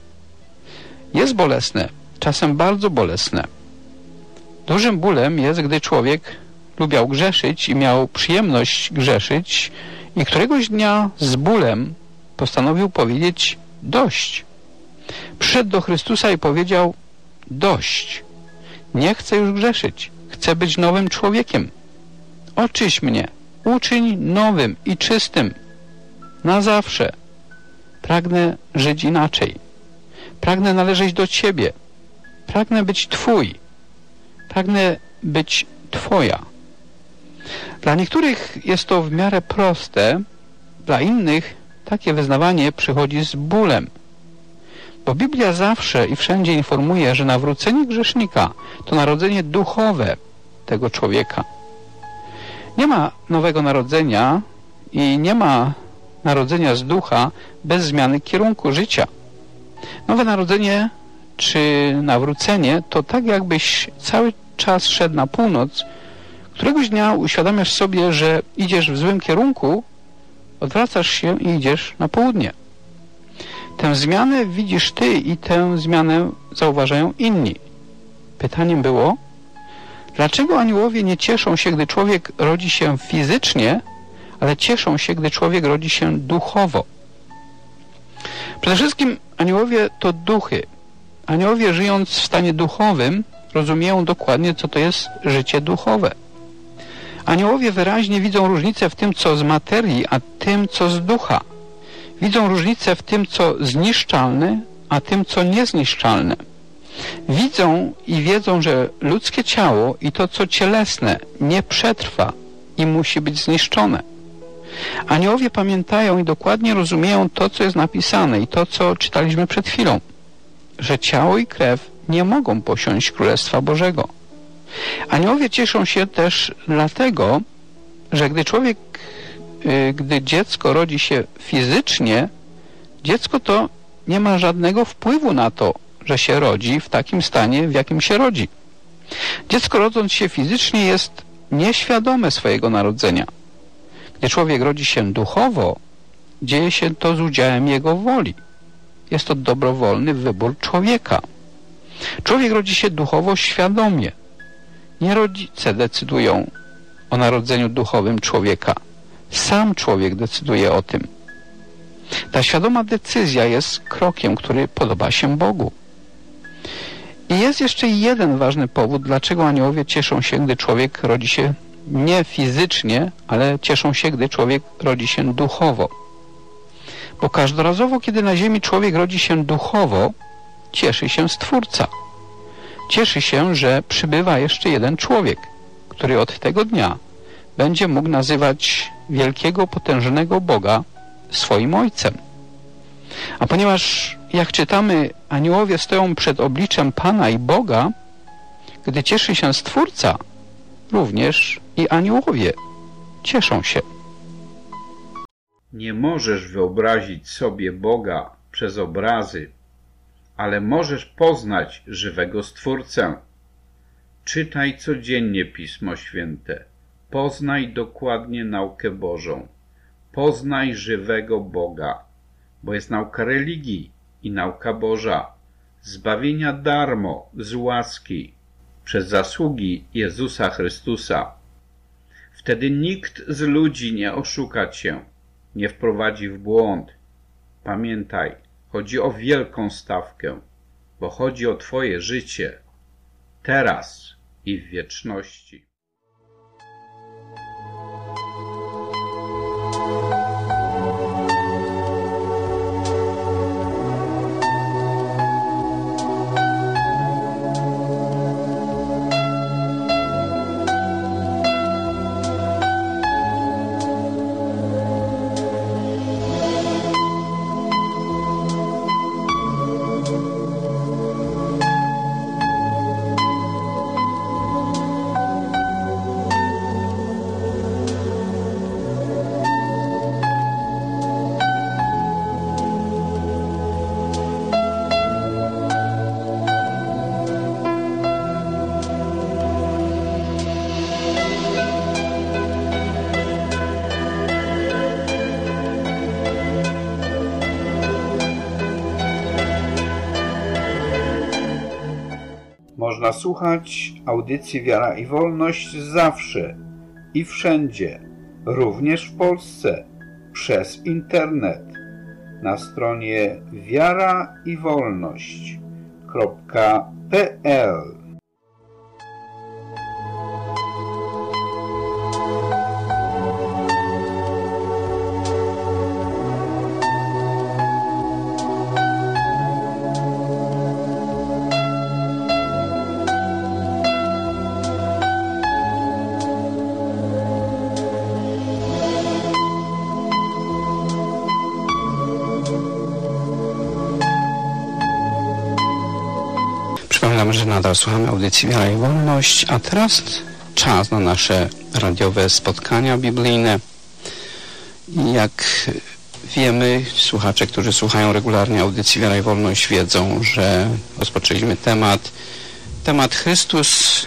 Jest bolesne, czasem bardzo bolesne. Dużym bólem jest, gdy człowiek lubiał grzeszyć i miał przyjemność grzeszyć i któregoś dnia z bólem postanowił powiedzieć: dość. Przyszedł do Chrystusa i powiedział: dość. Nie chcę już grzeszyć. Chcę być nowym człowiekiem. Oczyść mnie. Uczyń nowym i czystym. Na zawsze. Pragnę żyć inaczej. Pragnę należeć do Ciebie. Pragnę być Twój. Pragnę być Twoja. Dla niektórych jest to w miarę proste, dla innych takie wyznawanie przychodzi z bólem. Bo Biblia zawsze i wszędzie informuje, że nawrócenie grzesznika to narodzenie duchowe tego człowieka. Nie ma nowego narodzenia i nie ma narodzenia z ducha bez zmiany kierunku życia. Nowe narodzenie czy nawrócenie to tak, jakbyś cały czas szedł na północ, któregoś dnia uświadamiasz sobie, że idziesz w złym kierunku, odwracasz się i idziesz na południe. Tę zmianę widzisz ty i tę zmianę zauważają inni. Pytaniem było, dlaczego aniołowie nie cieszą się, gdy człowiek rodzi się fizycznie, ale cieszą się, gdy człowiek rodzi się duchowo? Przede wszystkim aniołowie to duchy. Aniołowie, żyjąc w stanie duchowym, rozumieją dokładnie, co to jest życie duchowe. Aniołowie wyraźnie widzą różnicę w tym, co z materii, a tym, co z ducha. Widzą różnicę w tym, co zniszczalne, a tym, co niezniszczalne. Widzą i wiedzą, że ludzkie ciało i to, co cielesne, nie przetrwa i musi być zniszczone. Aniołowie pamiętają i dokładnie rozumieją to, co jest napisane i to, co czytaliśmy przed chwilą, że ciało i krew nie mogą posiąść Królestwa Bożego. Aniołowie cieszą się też dlatego, że gdy dziecko rodzi się fizycznie, dziecko to nie ma żadnego wpływu na to, że się rodzi w takim stanie, w jakim się rodzi. Dziecko, rodząc się fizycznie, jest nieświadome swojego narodzenia. Gdy człowiek rodzi się duchowo, dzieje się to z udziałem jego woli. Jest to dobrowolny wybór człowieka. Człowiek rodzi się duchowo świadomie. Nie rodzice decydują o narodzeniu duchowym człowieka. Sam człowiek decyduje o tym. Ta świadoma decyzja jest krokiem, który podoba się Bogu. I jest jeszcze jeden ważny powód, dlaczego aniołowie cieszą się, gdy człowiek rodzi się nie fizycznie, ale cieszą się, gdy człowiek rodzi się duchowo. Bo każdorazowo, kiedy na ziemi człowiek rodzi się duchowo, cieszy się Stwórca. Cieszy się, że przybywa jeszcze jeden człowiek, który od tego dnia będzie mógł nazywać wielkiego, potężnego Boga swoim Ojcem. A ponieważ, jak czytamy, aniołowie stoją przed obliczem Pana i Boga, gdy cieszy się Stwórca, również i aniołowie cieszą się. Nie możesz wyobrazić sobie Boga przez obrazy, ale możesz poznać żywego Stwórcę. Czytaj codziennie Pismo Święte. Poznaj dokładnie naukę Bożą. Poznaj żywego Boga, bo jest nauka religii i nauka Boża, zbawienia darmo, z łaski, przez zasługi Jezusa Chrystusa. Wtedy nikt z ludzi nie oszuka cię, nie wprowadzi w błąd. Pamiętaj, chodzi o wielką stawkę, bo chodzi o twoje życie, teraz i w wieczności. Można słuchać audycji Wiara i Wolność zawsze i wszędzie, również w Polsce, przez internet, na stronie wiaraiwolność.pl. Przypominam, że nadal słuchamy audycji Wiara i Wolność, a teraz czas na nasze radiowe spotkania biblijne. Jak wiemy, słuchacze, którzy słuchają regularnie audycji Wiara i Wolność, wiedzą, że rozpoczęliśmy temat Chrystus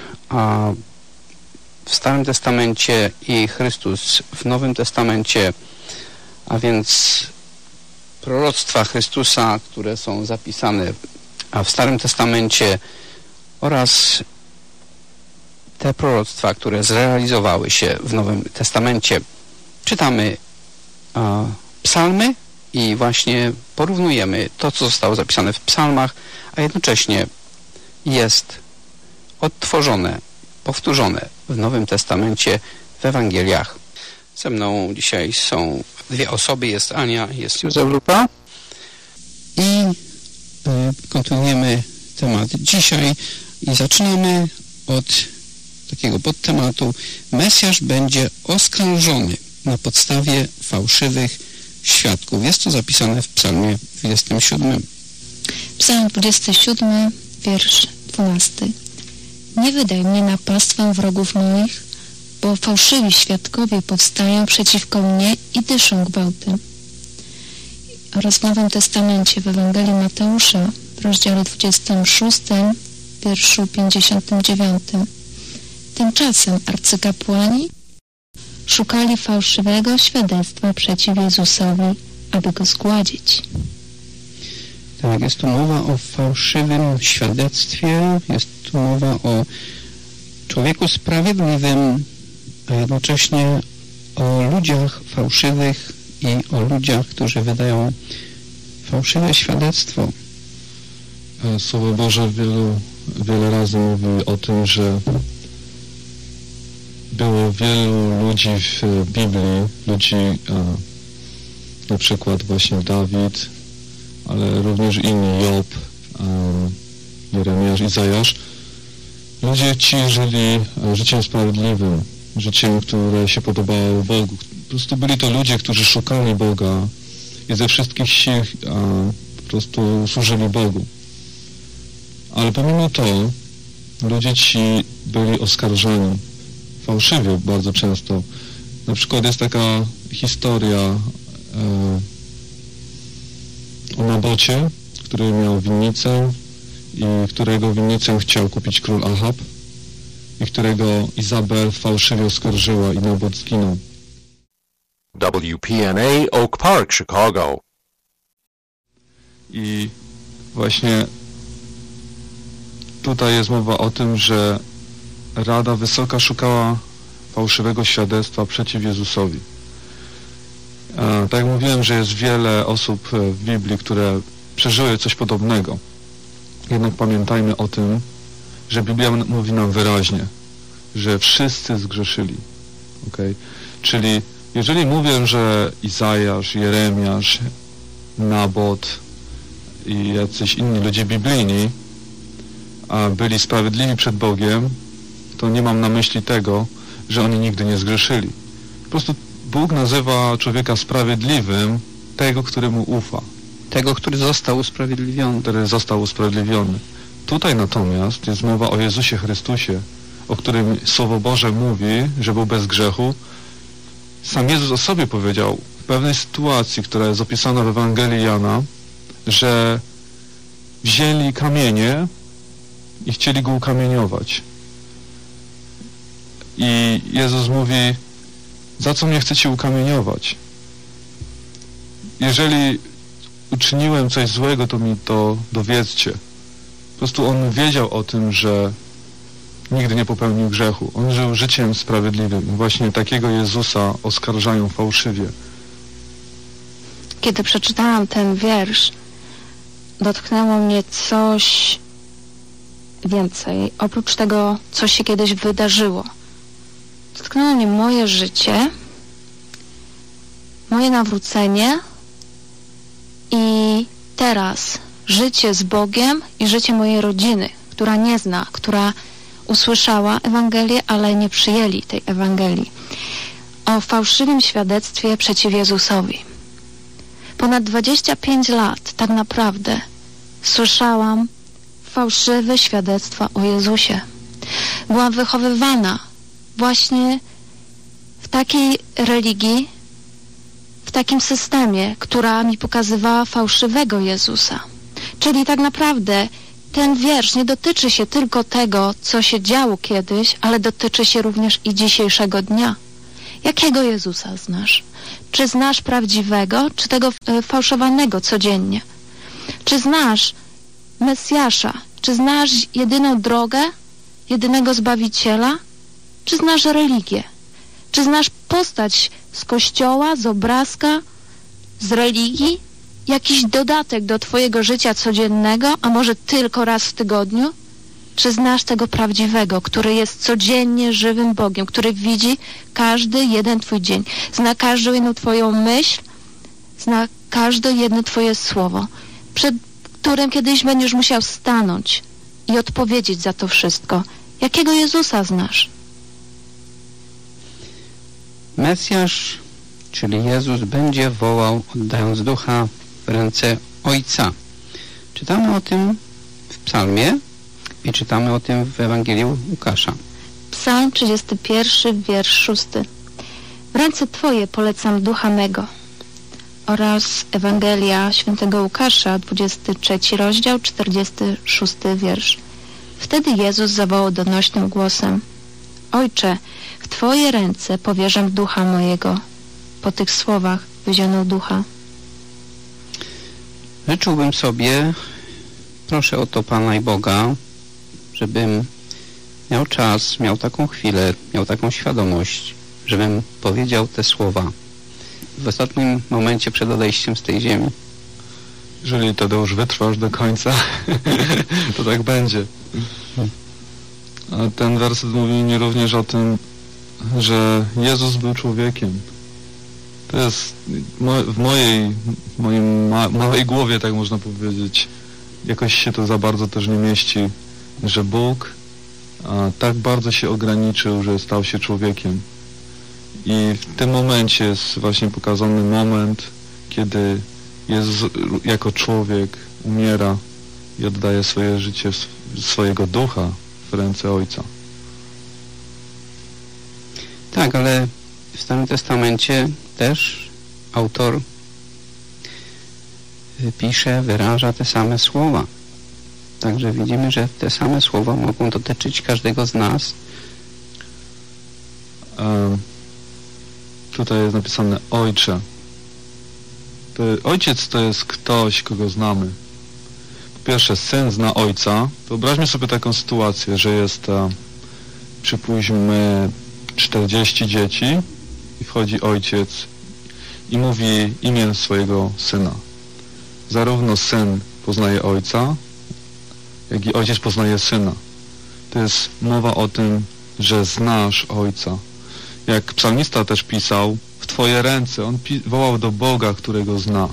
w Starym Testamencie i Chrystus w Nowym Testamencie, a więc proroctwa Chrystusa, które są zapisane w Starym Testamencie oraz te proroctwa, które zrealizowały się w Nowym Testamencie. Czytamy psalmy i właśnie porównujemy to, co zostało zapisane w psalmach, a jednocześnie jest odtworzone, powtórzone w Nowym Testamencie w Ewangeliach. Ze mną dzisiaj są dwie osoby, jest Ania, jest Józef Lupa. I kontynuujemy temat dzisiaj i zaczynamy od takiego podtematu: Mesjasz będzie oskarżony na podstawie fałszywych świadków. Jest to zapisane w Psalmie 27. Psalm 27, wiersz 12. Nie wydaj mnie na pastwę wrogów moich, bo fałszywi świadkowie powstają przeciwko mnie i dyszą gwałtem. Oraz w Nowym Testamencie w Ewangelii Mateusza w rozdziale 26, wierszu 59. Tymczasem arcykapłani szukali fałszywego świadectwa przeciw Jezusowi, aby go zgładzić. Tak, jest tu mowa o fałszywym świadectwie, jest tu mowa o człowieku sprawiedliwym, a jednocześnie o ludziach fałszywych i o ludziach, którzy wydają fałszywe świadectwo. Słowo Boże wiele razy mówi o tym, że było wielu ludzi w Biblii, na przykład właśnie Dawid, ale również inni, Job, Jeremiasz, Izajasz. Ludzie ci żyli życiem sprawiedliwym, życiem, które się podobało Bogu. Po prostu byli to ludzie, którzy szukali Boga i ze wszystkich sił po prostu służyli Bogu. Ale pomimo to ludzie ci byli oskarżani fałszywie bardzo często. Na przykład jest taka historia o Nabocie, który miał winnicę i którego winnicę chciał kupić król Ahab i którego Izabel fałszywie oskarżyła i Nabot zginął. WPNA Oak Park, Chicago. I właśnie tutaj jest mowa o tym, że Rada Wysoka szukała fałszywego świadectwa przeciw Jezusowi. Tak jak mówiłem, że jest wiele osób w Biblii, które przeżyły coś podobnego. Jednak pamiętajmy o tym, że Biblia mówi nam wyraźnie, że wszyscy zgrzeszyli. Okay? Czyli jeżeli mówię, że Izajasz, Jeremiasz, Nabot i jacyś inni ludzie biblijni byli sprawiedliwi przed Bogiem, to nie mam na myśli tego, że oni nigdy nie zgrzeszyli. Po prostu Bóg nazywa człowieka sprawiedliwym tego, który mu ufa. Tego, który został usprawiedliwiony. Który został usprawiedliwiony. Tutaj natomiast jest mowa o Jezusie Chrystusie, o którym Słowo Boże mówi, że był bez grzechu. Sam Jezus o sobie powiedział w pewnej sytuacji, która jest opisana w Ewangelii Jana, że wzięli kamienie i chcieli go ukamieniować. I Jezus mówi: za co mnie chcecie ukamieniować? Jeżeli uczyniłem coś złego, to mi to dowiedzcie. Po prostu on wiedział o tym, że nigdy nie popełnił grzechu. On żył życiem sprawiedliwym. Właśnie takiego Jezusa oskarżają fałszywie. Kiedy przeczytałam ten wiersz, dotknęło mnie coś więcej, oprócz tego, co się kiedyś wydarzyło. Dotknęło mnie moje życie, moje nawrócenie i teraz życie z Bogiem i życie mojej rodziny, która nie zna, która usłyszała Ewangelię, ale nie przyjęli tej Ewangelii. O fałszywym świadectwie przeciw Jezusowi. Ponad 25 lat tak naprawdę słyszałam fałszywe świadectwa o Jezusie. Byłam wychowywana właśnie w takiej religii, w takim systemie, która mi pokazywała fałszywego Jezusa. Czyli tak naprawdę ten wiersz nie dotyczy się tylko tego, co się działo kiedyś, ale dotyczy się również i dzisiejszego dnia. Jakiego Jezusa znasz? Czy znasz prawdziwego, czy tego fałszowanego codziennie? Czy znasz Mesjasza? Czy znasz jedyną drogę, jedynego Zbawiciela? Czy znasz religię? Czy znasz postać z kościoła, z obrazka, z religii? Jakiś dodatek do twojego życia codziennego, a może tylko raz w tygodniu? Czy znasz tego prawdziwego, który jest codziennie żywym Bogiem, który widzi każdy jeden Twój dzień, zna każdą jedną Twoją myśl, zna każde jedno Twoje słowo, przed którym kiedyś będziesz musiał stanąć i odpowiedzieć za to wszystko. Jakiego Jezusa znasz? Mesjasz, czyli Jezus, będzie wołał, oddając ducha w ręce Ojca. Czytamy o tym w psalmie i czytamy o tym w Ewangelii Łukasza. Psalm 31, wiersz 6. W ręce Twoje polecam ducha mego. Oraz Ewangelia Świętego Łukasza, 23 rozdział, 46 wiersz. Wtedy Jezus zawołał donośnym głosem: Ojcze, w Twoje ręce powierzam ducha mojego. Po tych słowach wyzionął ducha. Życzyłbym sobie, proszę o to Pana i Boga, żebym miał czas, miał taką chwilę, miał taką świadomość, żebym powiedział te słowa w ostatnim momencie przed odejściem z tej ziemi. Jeżeli Tadeusz wytrwasz do końca, to tak będzie. A ten werset mówi mi również o tym, że Jezus był człowiekiem. To jest w mojej małej głowie, tak można powiedzieć, jakoś się to za bardzo też nie mieści, że Bóg tak bardzo się ograniczył, że stał się człowiekiem. I w tym momencie jest właśnie pokazany moment, kiedy Jezus jako człowiek umiera i oddaje swoje życie, swojego ducha w ręce Ojca. Tak, ale w Starym Testamencie też autor pisze, wyraża te same słowa. Także widzimy, że te same słowa mogą dotyczyć każdego z nas. Tutaj jest napisane Ojcze. Ojciec to jest ktoś, kogo znamy. Po pierwsze, syn zna ojca. Wyobraźmy sobie taką sytuację, że jest, przypuśćmy, 40 dzieci i wchodzi ojciec i mówi imię swojego syna. Zarówno syn poznaje ojca, jak i ojciec poznaje syna. To jest mowa o tym, że znasz ojca. Jak psalmista też pisał, w Twoje ręce. On wołał do Boga, którego zna.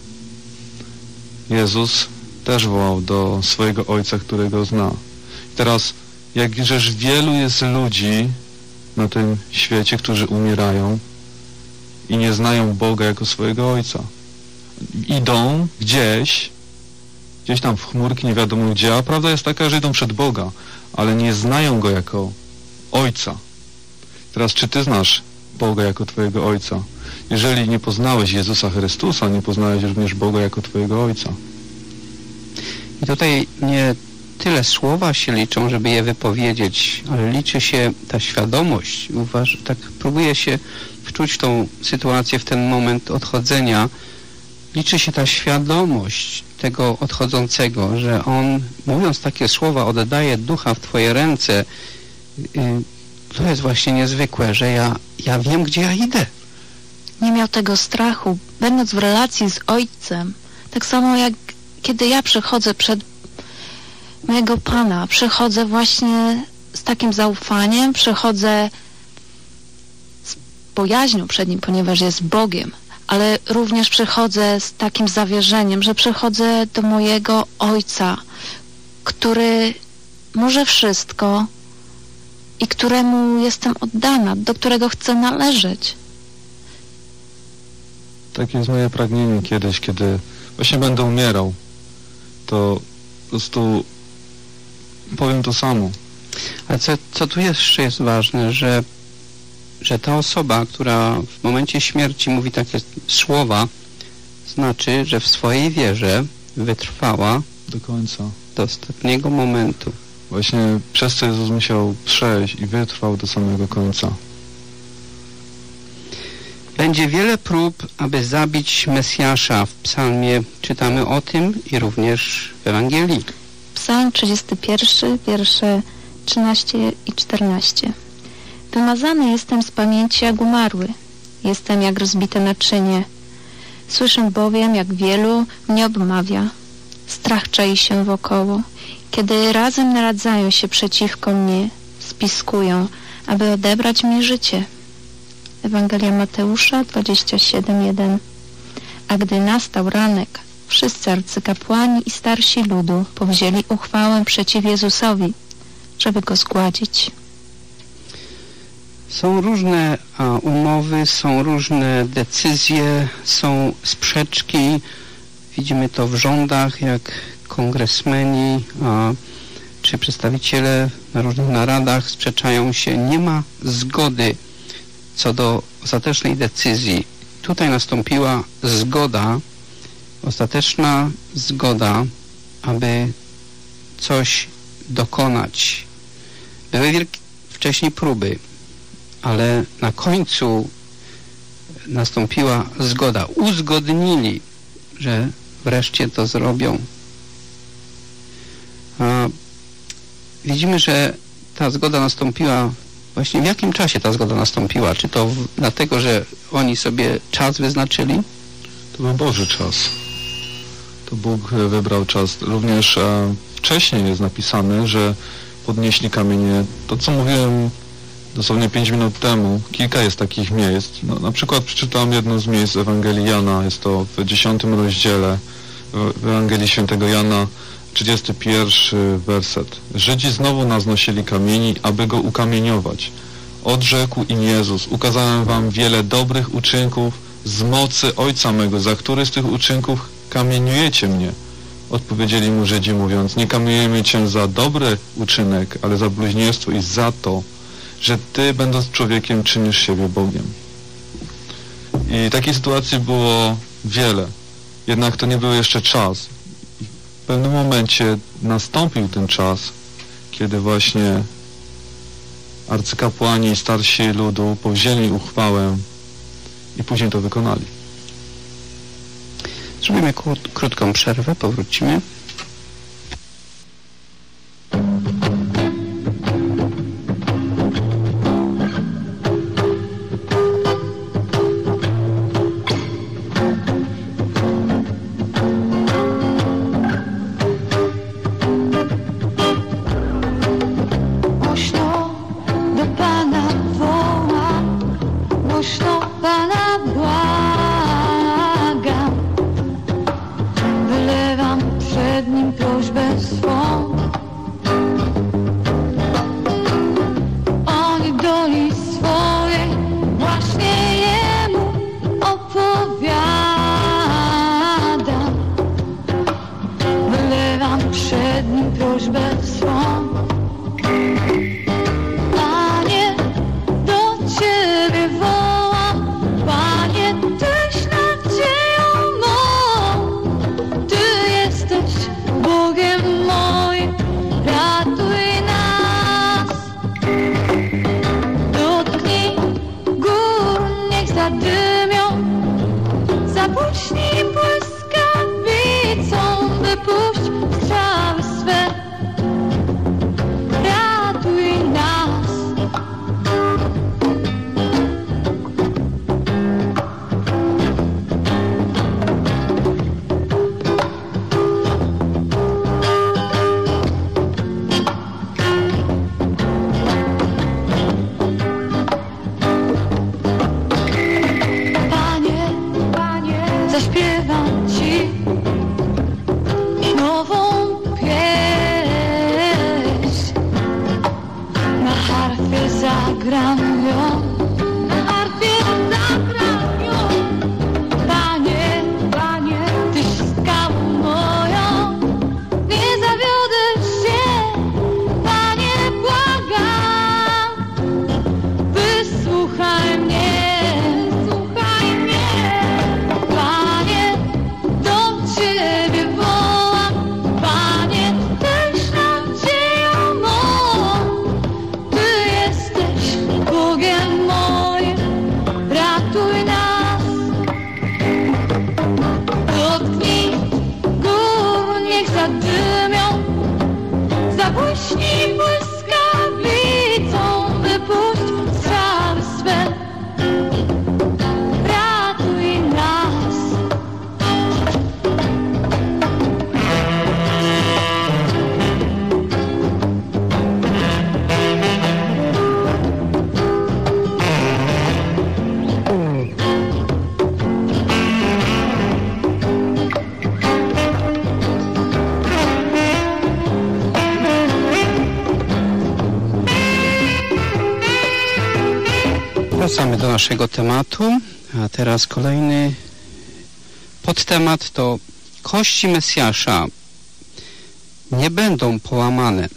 Jezus też wołał do swojego Ojca, którego zna. I teraz, jakżeż wielu jest ludzi na tym świecie, którzy umierają i nie znają Boga jako swojego Ojca. Idą gdzieś tam w chmurki, nie wiadomo gdzie, a prawda jest taka, że idą przed Boga, ale nie znają Go jako Ojca. Teraz, czy Ty znasz Boga jako Twojego Ojca? Jeżeli nie poznałeś Jezusa Chrystusa, nie poznałeś również Boga jako Twojego Ojca. I tutaj nie tyle słowa się liczą, żeby je wypowiedzieć, ale liczy się ta świadomość. Tak próbuję się wczuć w tą sytuację, w ten moment odchodzenia. Liczy się ta świadomość tego odchodzącego, że on, mówiąc takie słowa, oddaje ducha w Twoje ręce. To jest właśnie niezwykłe, że ja wiem, gdzie ja idę. Nie miał tego strachu, będąc w relacji z Ojcem. Tak samo jak kiedy ja przychodzę przed mojego Pana, przychodzę właśnie z takim zaufaniem, przychodzę z bojaźnią przed Nim, ponieważ jest Bogiem, ale również przychodzę z takim zawierzeniem, że przychodzę do mojego Ojca, który może wszystko i któremu jestem oddana, do którego chcę należeć. Takie jest moje pragnienie kiedyś, kiedy właśnie będę umierał, to po prostu powiem to samo. Ale co tu jeszcze jest ważne, że ta osoba, która w momencie śmierci mówi takie słowa, znaczy, że w swojej wierze wytrwała do końca, do ostatniego momentu. Właśnie przez co Jezus musiał przejść i wytrwał do samego końca. Będzie wiele prób, aby zabić Mesjasza. W psalmie czytamy o tym i również w Ewangelii. Psalm 31, wiersze 13 i 14. Wymazany jestem z pamięci jak umarły. Jestem jak rozbite naczynie. Słyszę bowiem, jak wielu mnie obmawia. Strach czai się wokoło kiedy razem naradzają się przeciwko mnie, spiskują, aby odebrać mi życie. Ewangelia Mateusza 27:1. A gdy nastał ranek, wszyscy arcykapłani i starsi ludu powzięli uchwałę przeciw Jezusowi, żeby go zgładzić. Są różne umowy, są różne decyzje, są sprzeczki. Widzimy to w rządach, jak kongresmeni czy przedstawiciele na różnych naradach sprzeczają się. Nie ma zgody co do ostatecznej decyzji. Tutaj nastąpiła zgoda, ostateczna zgoda, aby coś dokonać. Były wcześniej próby, ale na końcu nastąpiła zgoda. Uzgodnili, że wreszcie to zrobią. Widzimy, że ta zgoda nastąpiła. Właśnie w jakim czasie ta zgoda nastąpiła? Czy to dlatego, że oni sobie czas wyznaczyli? To był Boży czas. To Bóg wybrał czas. Również wcześniej jest napisane, że podnieśli kamienie. To, co mówiłem dosłownie 5 minut temu, kilka jest takich miejsc. No, na przykład przeczytałem jedno z miejsc Ewangelii Jana, jest to w 10 rozdziale w Ewangelii Świętego Jana, 31 werset. Żydzi znowu naznosili kamieni, aby go ukamieniować. Odrzekł im Jezus: ukazałem wam wiele dobrych uczynków z mocy Ojca mego, za który z tych uczynków kamieniujecie mnie? Odpowiedzieli mu Żydzi, mówiąc: nie kamieniujemy cię za dobry uczynek, ale za bluźnierstwo i za to, że ty, będąc człowiekiem, czynisz siebie Bogiem. I takiej sytuacji było wiele. Jednak to nie był jeszcze czas. W pewnym momencie nastąpił ten czas, kiedy właśnie arcykapłani i starsi ludu powzięli uchwałę i później to wykonali. Zrobimy krótką przerwę, powrócimy. Wracamy do naszego tematu, a teraz kolejny podtemat to kości Mesjasza nie będą połamane.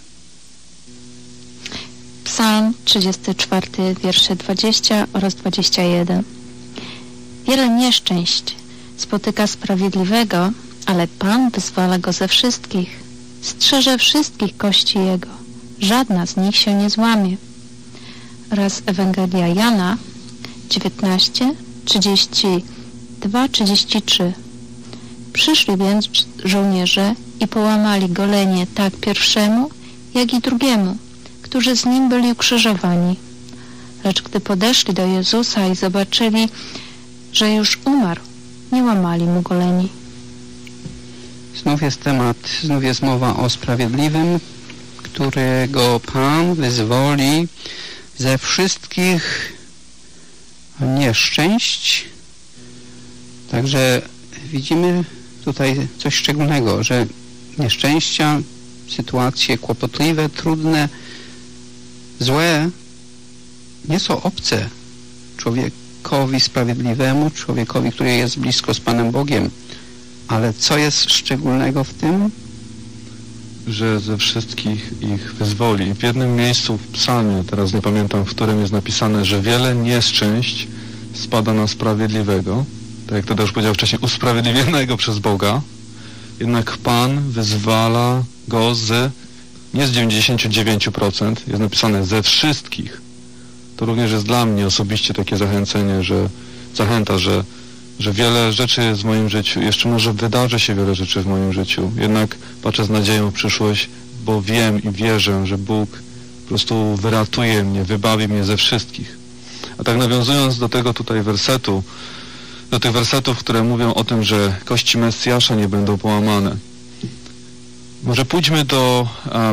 Psalm 34, wiersze 20 oraz 21. Wiele nieszczęść spotyka sprawiedliwego, ale Pan wyzwala go ze wszystkich. Strzeże wszystkich kości jego. Żadna z nich się nie złamie. Oraz Ewangelia Jana 19, 32, 33. Przyszli więc żołnierze i połamali golenie tak pierwszemu, jak i drugiemu, którzy z nim byli ukrzyżowani. Lecz gdy podeszli do Jezusa i zobaczyli, że już umarł, nie łamali mu goleni. Znów jest temat, znów jest mowa o sprawiedliwym, którego Pan wyzwoli ze wszystkich nieszczęść. Także widzimy tutaj coś szczególnego, że nieszczęścia, sytuacje kłopotliwe, trudne, złe nie są obce człowiekowi sprawiedliwemu, człowiekowi, który jest blisko z Panem Bogiem. Ale co jest szczególnego w tym? Że ze wszystkich ich wyzwoli. W jednym miejscu w psalmie, teraz nie pamiętam, w którym jest napisane, że wiele nieszczęść spada na sprawiedliwego, tak jak Tadeusz powiedział wcześniej, usprawiedliwionego przez Boga, jednak Pan wyzwala go nie z 99%, jest napisane ze wszystkich. To również jest dla mnie osobiście takie zachęcenie, zachęta, że wiele rzeczy jest w moim życiu, jeszcze może wydarzy się wiele rzeczy w moim życiu, jednak patrzę z nadzieją w przyszłość, bo wiem i wierzę, że Bóg po prostu wyratuje mnie, wybawi mnie ze wszystkich. A tak nawiązując do tego tutaj wersetu, do tych wersetów, które mówią o tym, że kości Mesjasza nie będą połamane. Może pójdźmy do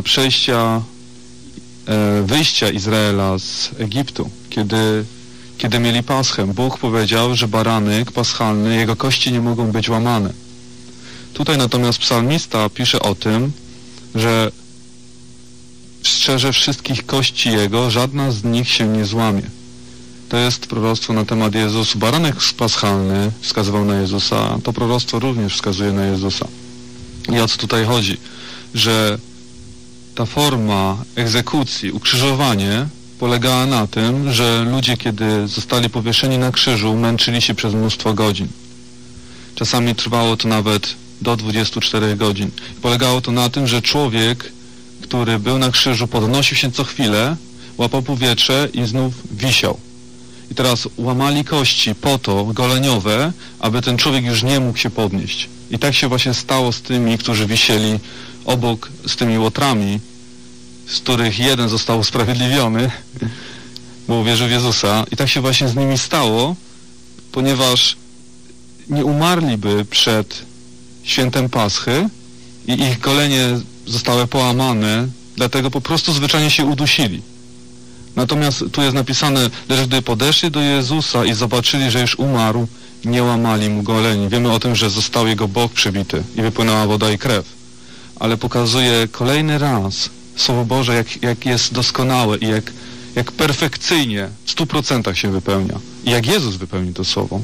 wyjścia Izraela z Egiptu, kiedy mieli Paschę. Bóg powiedział, że baranek paschalny, jego kości nie mogą być łamane. Tutaj natomiast psalmista pisze o tym, że strzeże wszystkich kości jego, żadna z nich się nie złamie. To jest proroctwo na temat Jezusa. Baranek paschalny wskazywał na Jezusa, to proroctwo również wskazuje na Jezusa. I o co tutaj chodzi? Że ta forma egzekucji, ukrzyżowanie polegała na tym, że ludzie, kiedy zostali powieszeni na krzyżu, męczyli się przez mnóstwo godzin. Czasami trwało to nawet do 24 godzin. Polegało to na tym, że człowiek, który był na krzyżu, podnosił się co chwilę, łapał powietrze i znów wisiał. I teraz łamali kości po to, goleniowe, aby ten człowiek już nie mógł się podnieść. I tak się właśnie stało z tymi, którzy wisieli obok, z tymi łotrami, z których jeden został usprawiedliwiony, bo uwierzył w Jezusa. I tak się właśnie z nimi stało, ponieważ nie umarliby przed świętem Paschy i ich golenie zostały połamane, dlatego po prostu zwyczajnie się udusili. Natomiast tu jest napisane, lecz gdy podeszli do Jezusa i zobaczyli, że już umarł, nie łamali mu goleni. Wiemy o tym, że został jego bok przybity i wypłynęła woda i krew. Ale pokazuje kolejny raz Słowo Boże, jak jest doskonałe i jak perfekcyjnie w 100% się wypełnia. I jak Jezus wypełni to Słowo.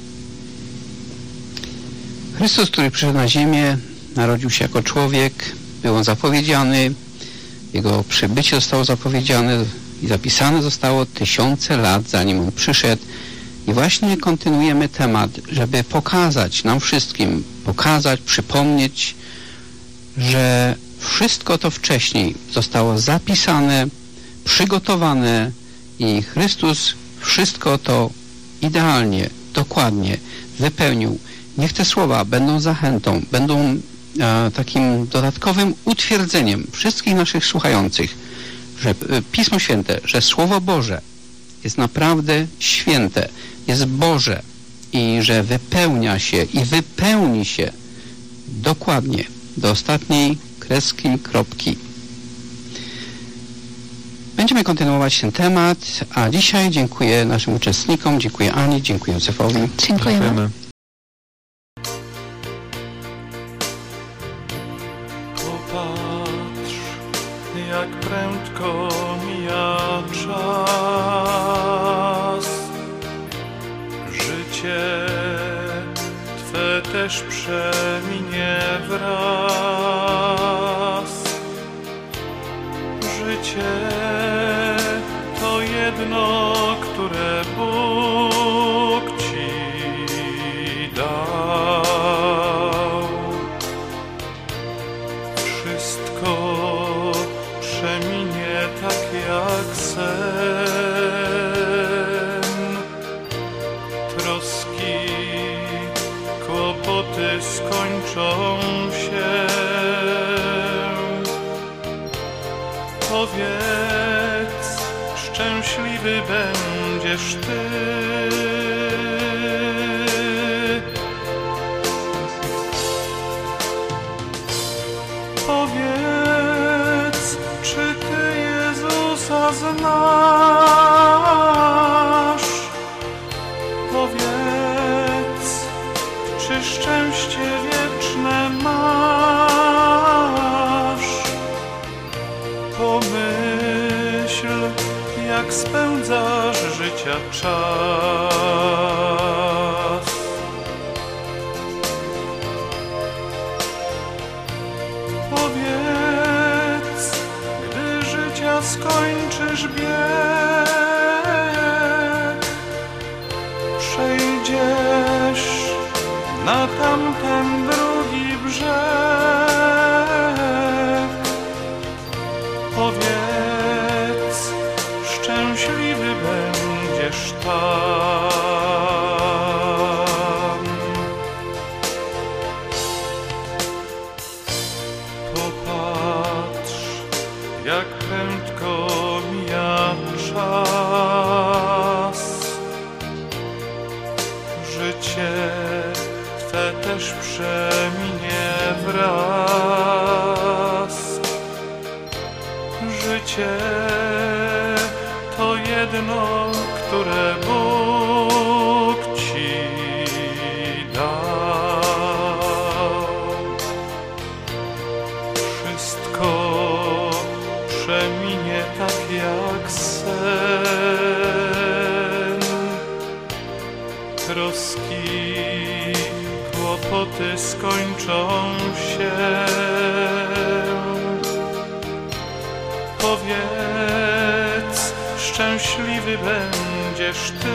Chrystus, który przyszedł na ziemię, narodził się jako człowiek, był on zapowiedziany, jego przybycie zostało zapowiedziane i zapisane zostało tysiące lat, zanim on przyszedł. I właśnie kontynuujemy temat, żeby pokazać nam wszystkim, przypomnieć, że wszystko to wcześniej zostało zapisane, przygotowane i Chrystus wszystko to idealnie, dokładnie wypełnił. Niech te słowa będą zachętą, będą takim dodatkowym utwierdzeniem wszystkich naszych słuchających, że Pismo Święte, że Słowo Boże jest naprawdę święte, jest Boże i że wypełnia się i wypełni się dokładnie do ostatniej kreski, kropki. Będziemy kontynuować ten temat, a dzisiaj dziękuję naszym uczestnikom, dziękuję Ani, dziękuję Józefowi. Dziękujemy. Popatrz, jak prędko mija czas. życie Twe też przeminie wraz. Życie to jedno, które Bóg Ci dał. Wszystko przeminie tak jak sen. Troski, kłopoty skończą się. Powiedz, szczęśliwy będziesz Ty. Powiedz, czy Ty Jezusa znasz? Powiedz, czy szczęście wieczne masz? Pomyśl, jak spędzasz życia czas. Powiedz, gdy życia skończysz bieg, przejdziesz na tamten drugi brzeg. Powiedz, szczęśliwy będziesz tam. Popatrz, jak prędko mija czas. Życie Twe też przeminie wraz. Życie to jedno, które Bóg Ci dał. Wszystko przeminie tak jak sen. Troski, kłopoty skończą się. Powiedz, szczęśliwy będziesz Ty.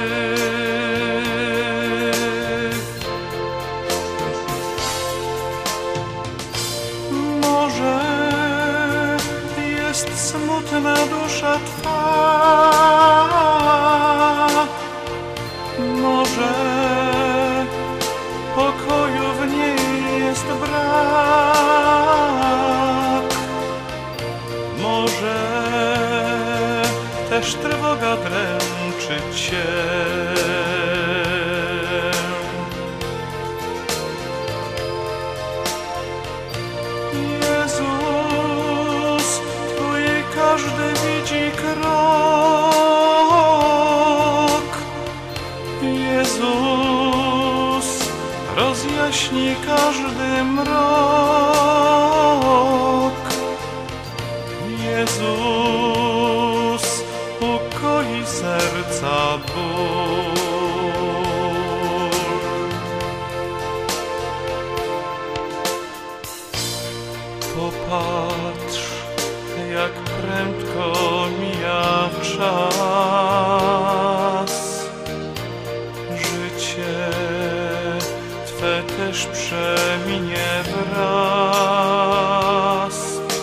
Może jest smutna dusza Twa, może pokoju w niej jest brak, może też trwoga dręczy Cię. Jezus Twój każdy widzi krok. Jezus rozjaśni każdy mrok. Jezus ukoi serca ból. Popatrz, jak prędko mija czas. Życie Twe też przeminie wraz.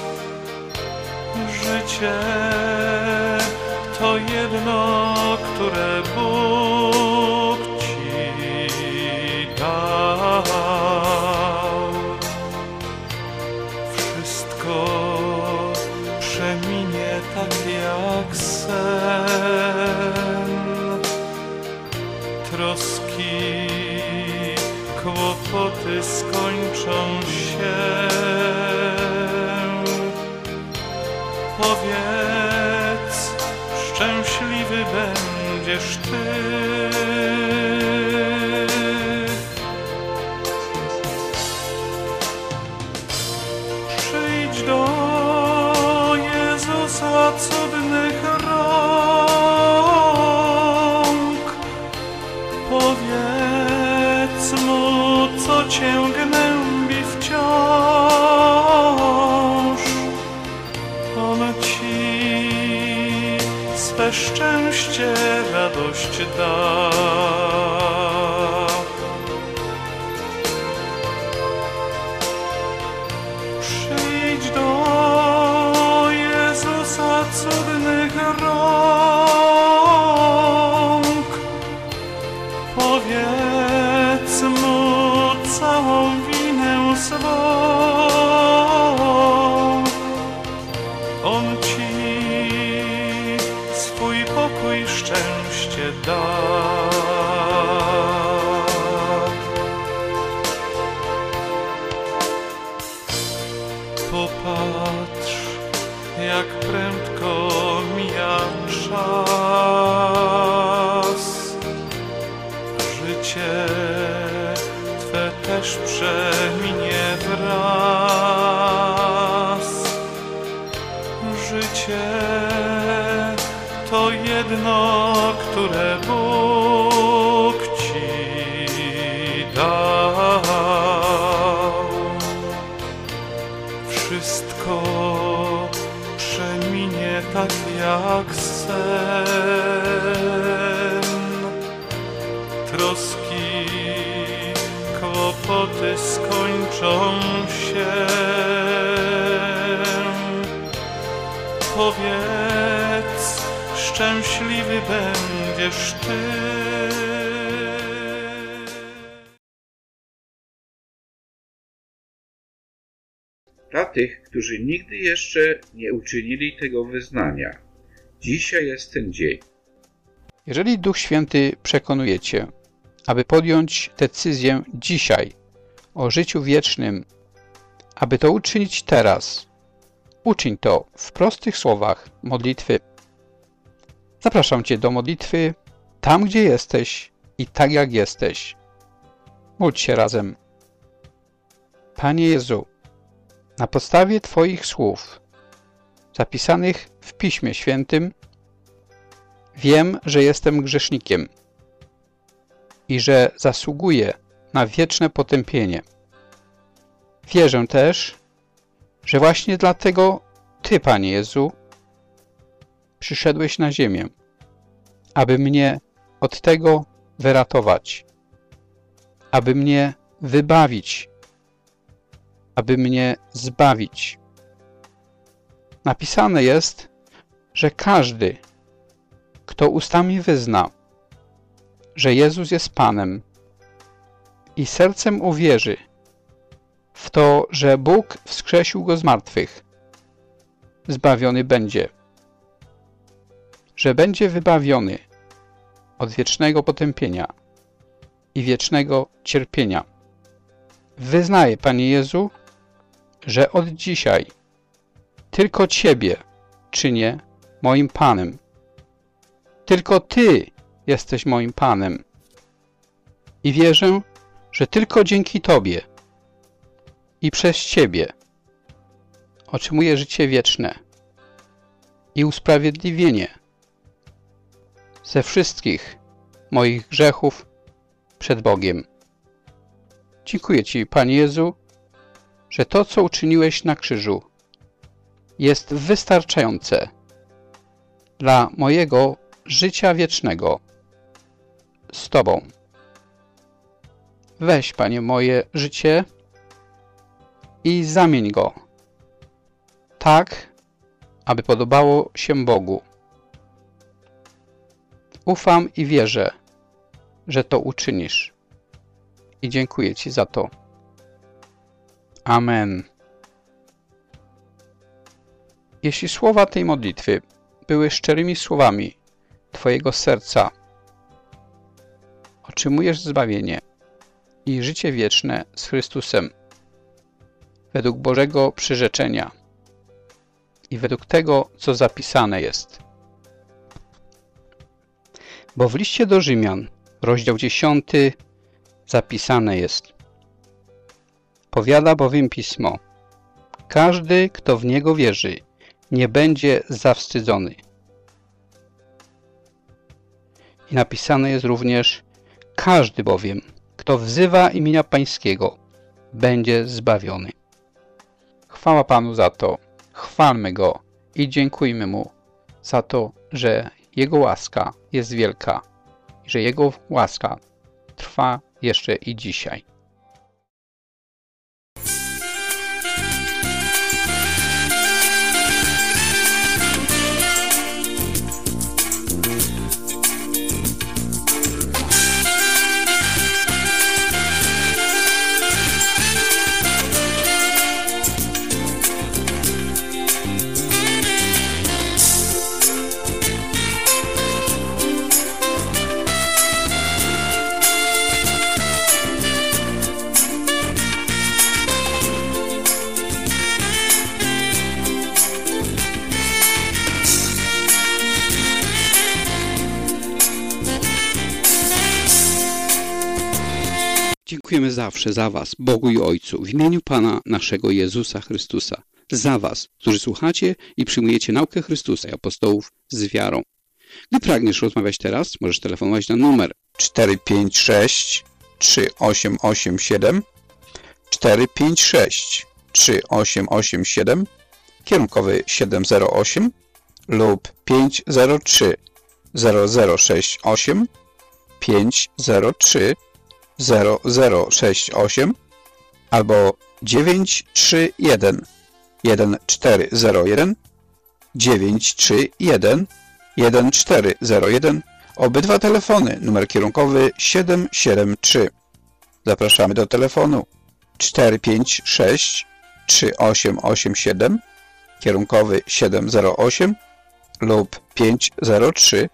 Życie to jedno, które Bóg Ci dał. Wszystko przeminie tak jak sen. Troski, kłopoty skończą się. Powiedz, szczęśliwy będziesz Ty. Przyjdź do Jezusa cudnych rąk. Powiedz, wieście radość da. Przyjdź do Jezusa cudnych rąk, powiedz Mu całą winę swą. On Ci swój pokój, szczęście da. Popatrz, jak prędko mija czas. Życie Twe też przeminie wraz. Życie to jedno, które Bóg Ci dał. Wszystko przeminie tak jak sen. Troski, kłopoty skończą się. Powiedz, szczęśliwy będziesz Ty. Dla tych, którzy nigdy jeszcze nie uczynili tego wyznania, dzisiaj jest ten dzień. Jeżeli Duch Święty przekonuje Cię, aby podjąć decyzję dzisiaj o życiu wiecznym, aby to uczynić teraz, uczyń to w prostych słowach modlitwy. Zapraszam Cię do modlitwy tam, gdzie jesteś i tak jak jesteś. Módl się razem. Panie Jezu, na podstawie Twoich słów zapisanych w Piśmie Świętym wiem, że jestem grzesznikiem i że zasługuję na wieczne potępienie. Wierzę też, że właśnie dlatego Ty, Panie Jezu, przyszedłeś na ziemię, aby mnie od tego wyratować, aby mnie wybawić, aby mnie zbawić. Napisane jest, że każdy, kto ustami wyzna, że Jezus jest Panem i sercem uwierzy w to, że Bóg wskrzesił Go z martwych, zbawiony będzie, że będzie wybawiony od wiecznego potępienia i wiecznego cierpienia. Wyznaję, Panie Jezu, że od dzisiaj tylko Ciebie czynię moim Panem. Tylko Ty jesteś moim Panem. I wierzę, że tylko dzięki Tobie i przez Ciebie otrzymuję życie wieczne i usprawiedliwienie ze wszystkich moich grzechów przed Bogiem. Dziękuję Ci, Panie Jezu, że to, co uczyniłeś na krzyżu, jest wystarczające dla mojego życia wiecznego z Tobą. Weź, Panie, moje życie i zamień go tak, aby podobało się Bogu. Ufam i wierzę, że to uczynisz. I dziękuję Ci za to. Amen. Jeśli słowa tej modlitwy były szczerymi słowami Twojego serca, otrzymujesz zbawienie i życie wieczne z Chrystusem według Bożego przyrzeczenia i według tego, co zapisane jest. Bo w liście do Rzymian, rozdział 10, zapisane jest: powiada bowiem Pismo, każdy, kto w Niego wierzy, nie będzie zawstydzony. I napisane jest również: każdy bowiem, kto wzywa imienia Pańskiego, będzie zbawiony. Chwała Panu za to, chwalmy Go i dziękujmy Mu za to, że Jego łaska jest wielka i że Jego łaska trwa jeszcze i dzisiaj. Dziękujemy zawsze za Was, Bogu i Ojcu, w imieniu Pana naszego Jezusa Chrystusa, za Was, którzy słuchacie i przyjmujecie naukę Chrystusa i apostołów z wiarą. Gdy pragniesz rozmawiać teraz, możesz telefonować na numer 456 3887 456 3887 kierunkowy 708 lub 503 0068 503 0068 albo 931 1401 931 1401. Obydwa telefony, numer kierunkowy 773. Zapraszamy do telefonu 456 3887 kierunkowy 708 lub 503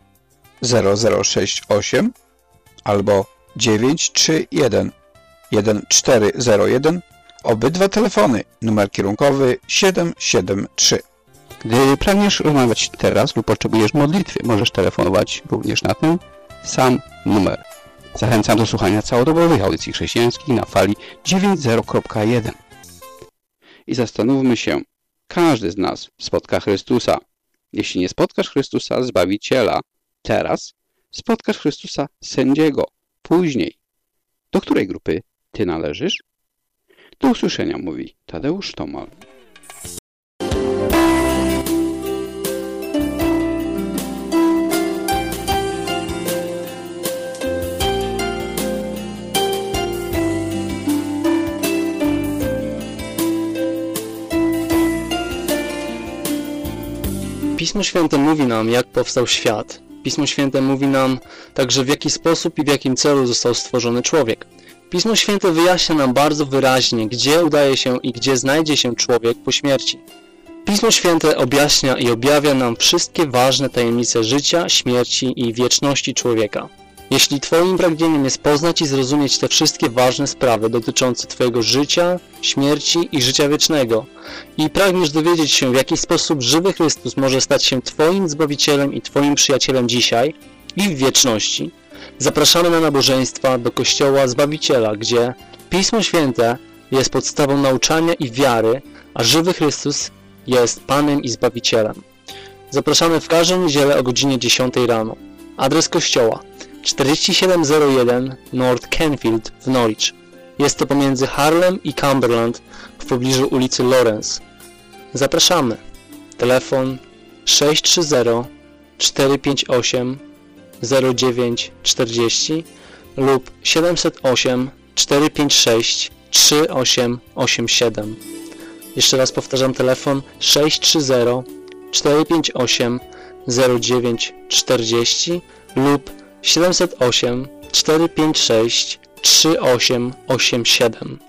0068 albo 931 1401. Obydwa telefony, numer kierunkowy 773. Gdy pragniesz rozmawiać teraz lub potrzebujesz modlitwy, możesz telefonować również na ten sam numer. Zachęcam do słuchania całodobowych audycji chrześcijańskich na fali 90.1. I zastanówmy się, każdy z nas spotka Chrystusa. Jeśli nie spotkasz Chrystusa, Zbawiciela, teraz spotkasz Chrystusa, Sędziego, później. Do której grupy Ty należysz? Do usłyszenia, mówi Tadeusz Tomal. Pismo Święte mówi nam, jak powstał świat. Pismo Święte mówi nam także, w jaki sposób i w jakim celu został stworzony człowiek. Pismo Święte wyjaśnia nam bardzo wyraźnie, gdzie udaje się i gdzie znajdzie się człowiek po śmierci. Pismo Święte objaśnia i objawia nam wszystkie ważne tajemnice życia, śmierci i wieczności człowieka. Jeśli Twoim pragnieniem jest poznać i zrozumieć te wszystkie ważne sprawy dotyczące Twojego życia, śmierci i życia wiecznego i pragniesz dowiedzieć się, w jaki sposób żywy Chrystus może stać się Twoim Zbawicielem i Twoim przyjacielem dzisiaj i w wieczności, zapraszamy na nabożeństwa do Kościoła Zbawiciela, gdzie Pismo Święte jest podstawą nauczania i wiary, a żywy Chrystus jest Panem i Zbawicielem. Zapraszamy w każdą niedzielę o godzinie 10 rano. Adres kościoła 4701 North Canfield w Norwich. Jest to pomiędzy Harlem i Cumberland w pobliżu ulicy Lawrence. Zapraszamy. Telefon 630 458 0940 lub 708 456 3887. Jeszcze raz powtarzam, telefon 630 458 0940 lub 708 456 3887.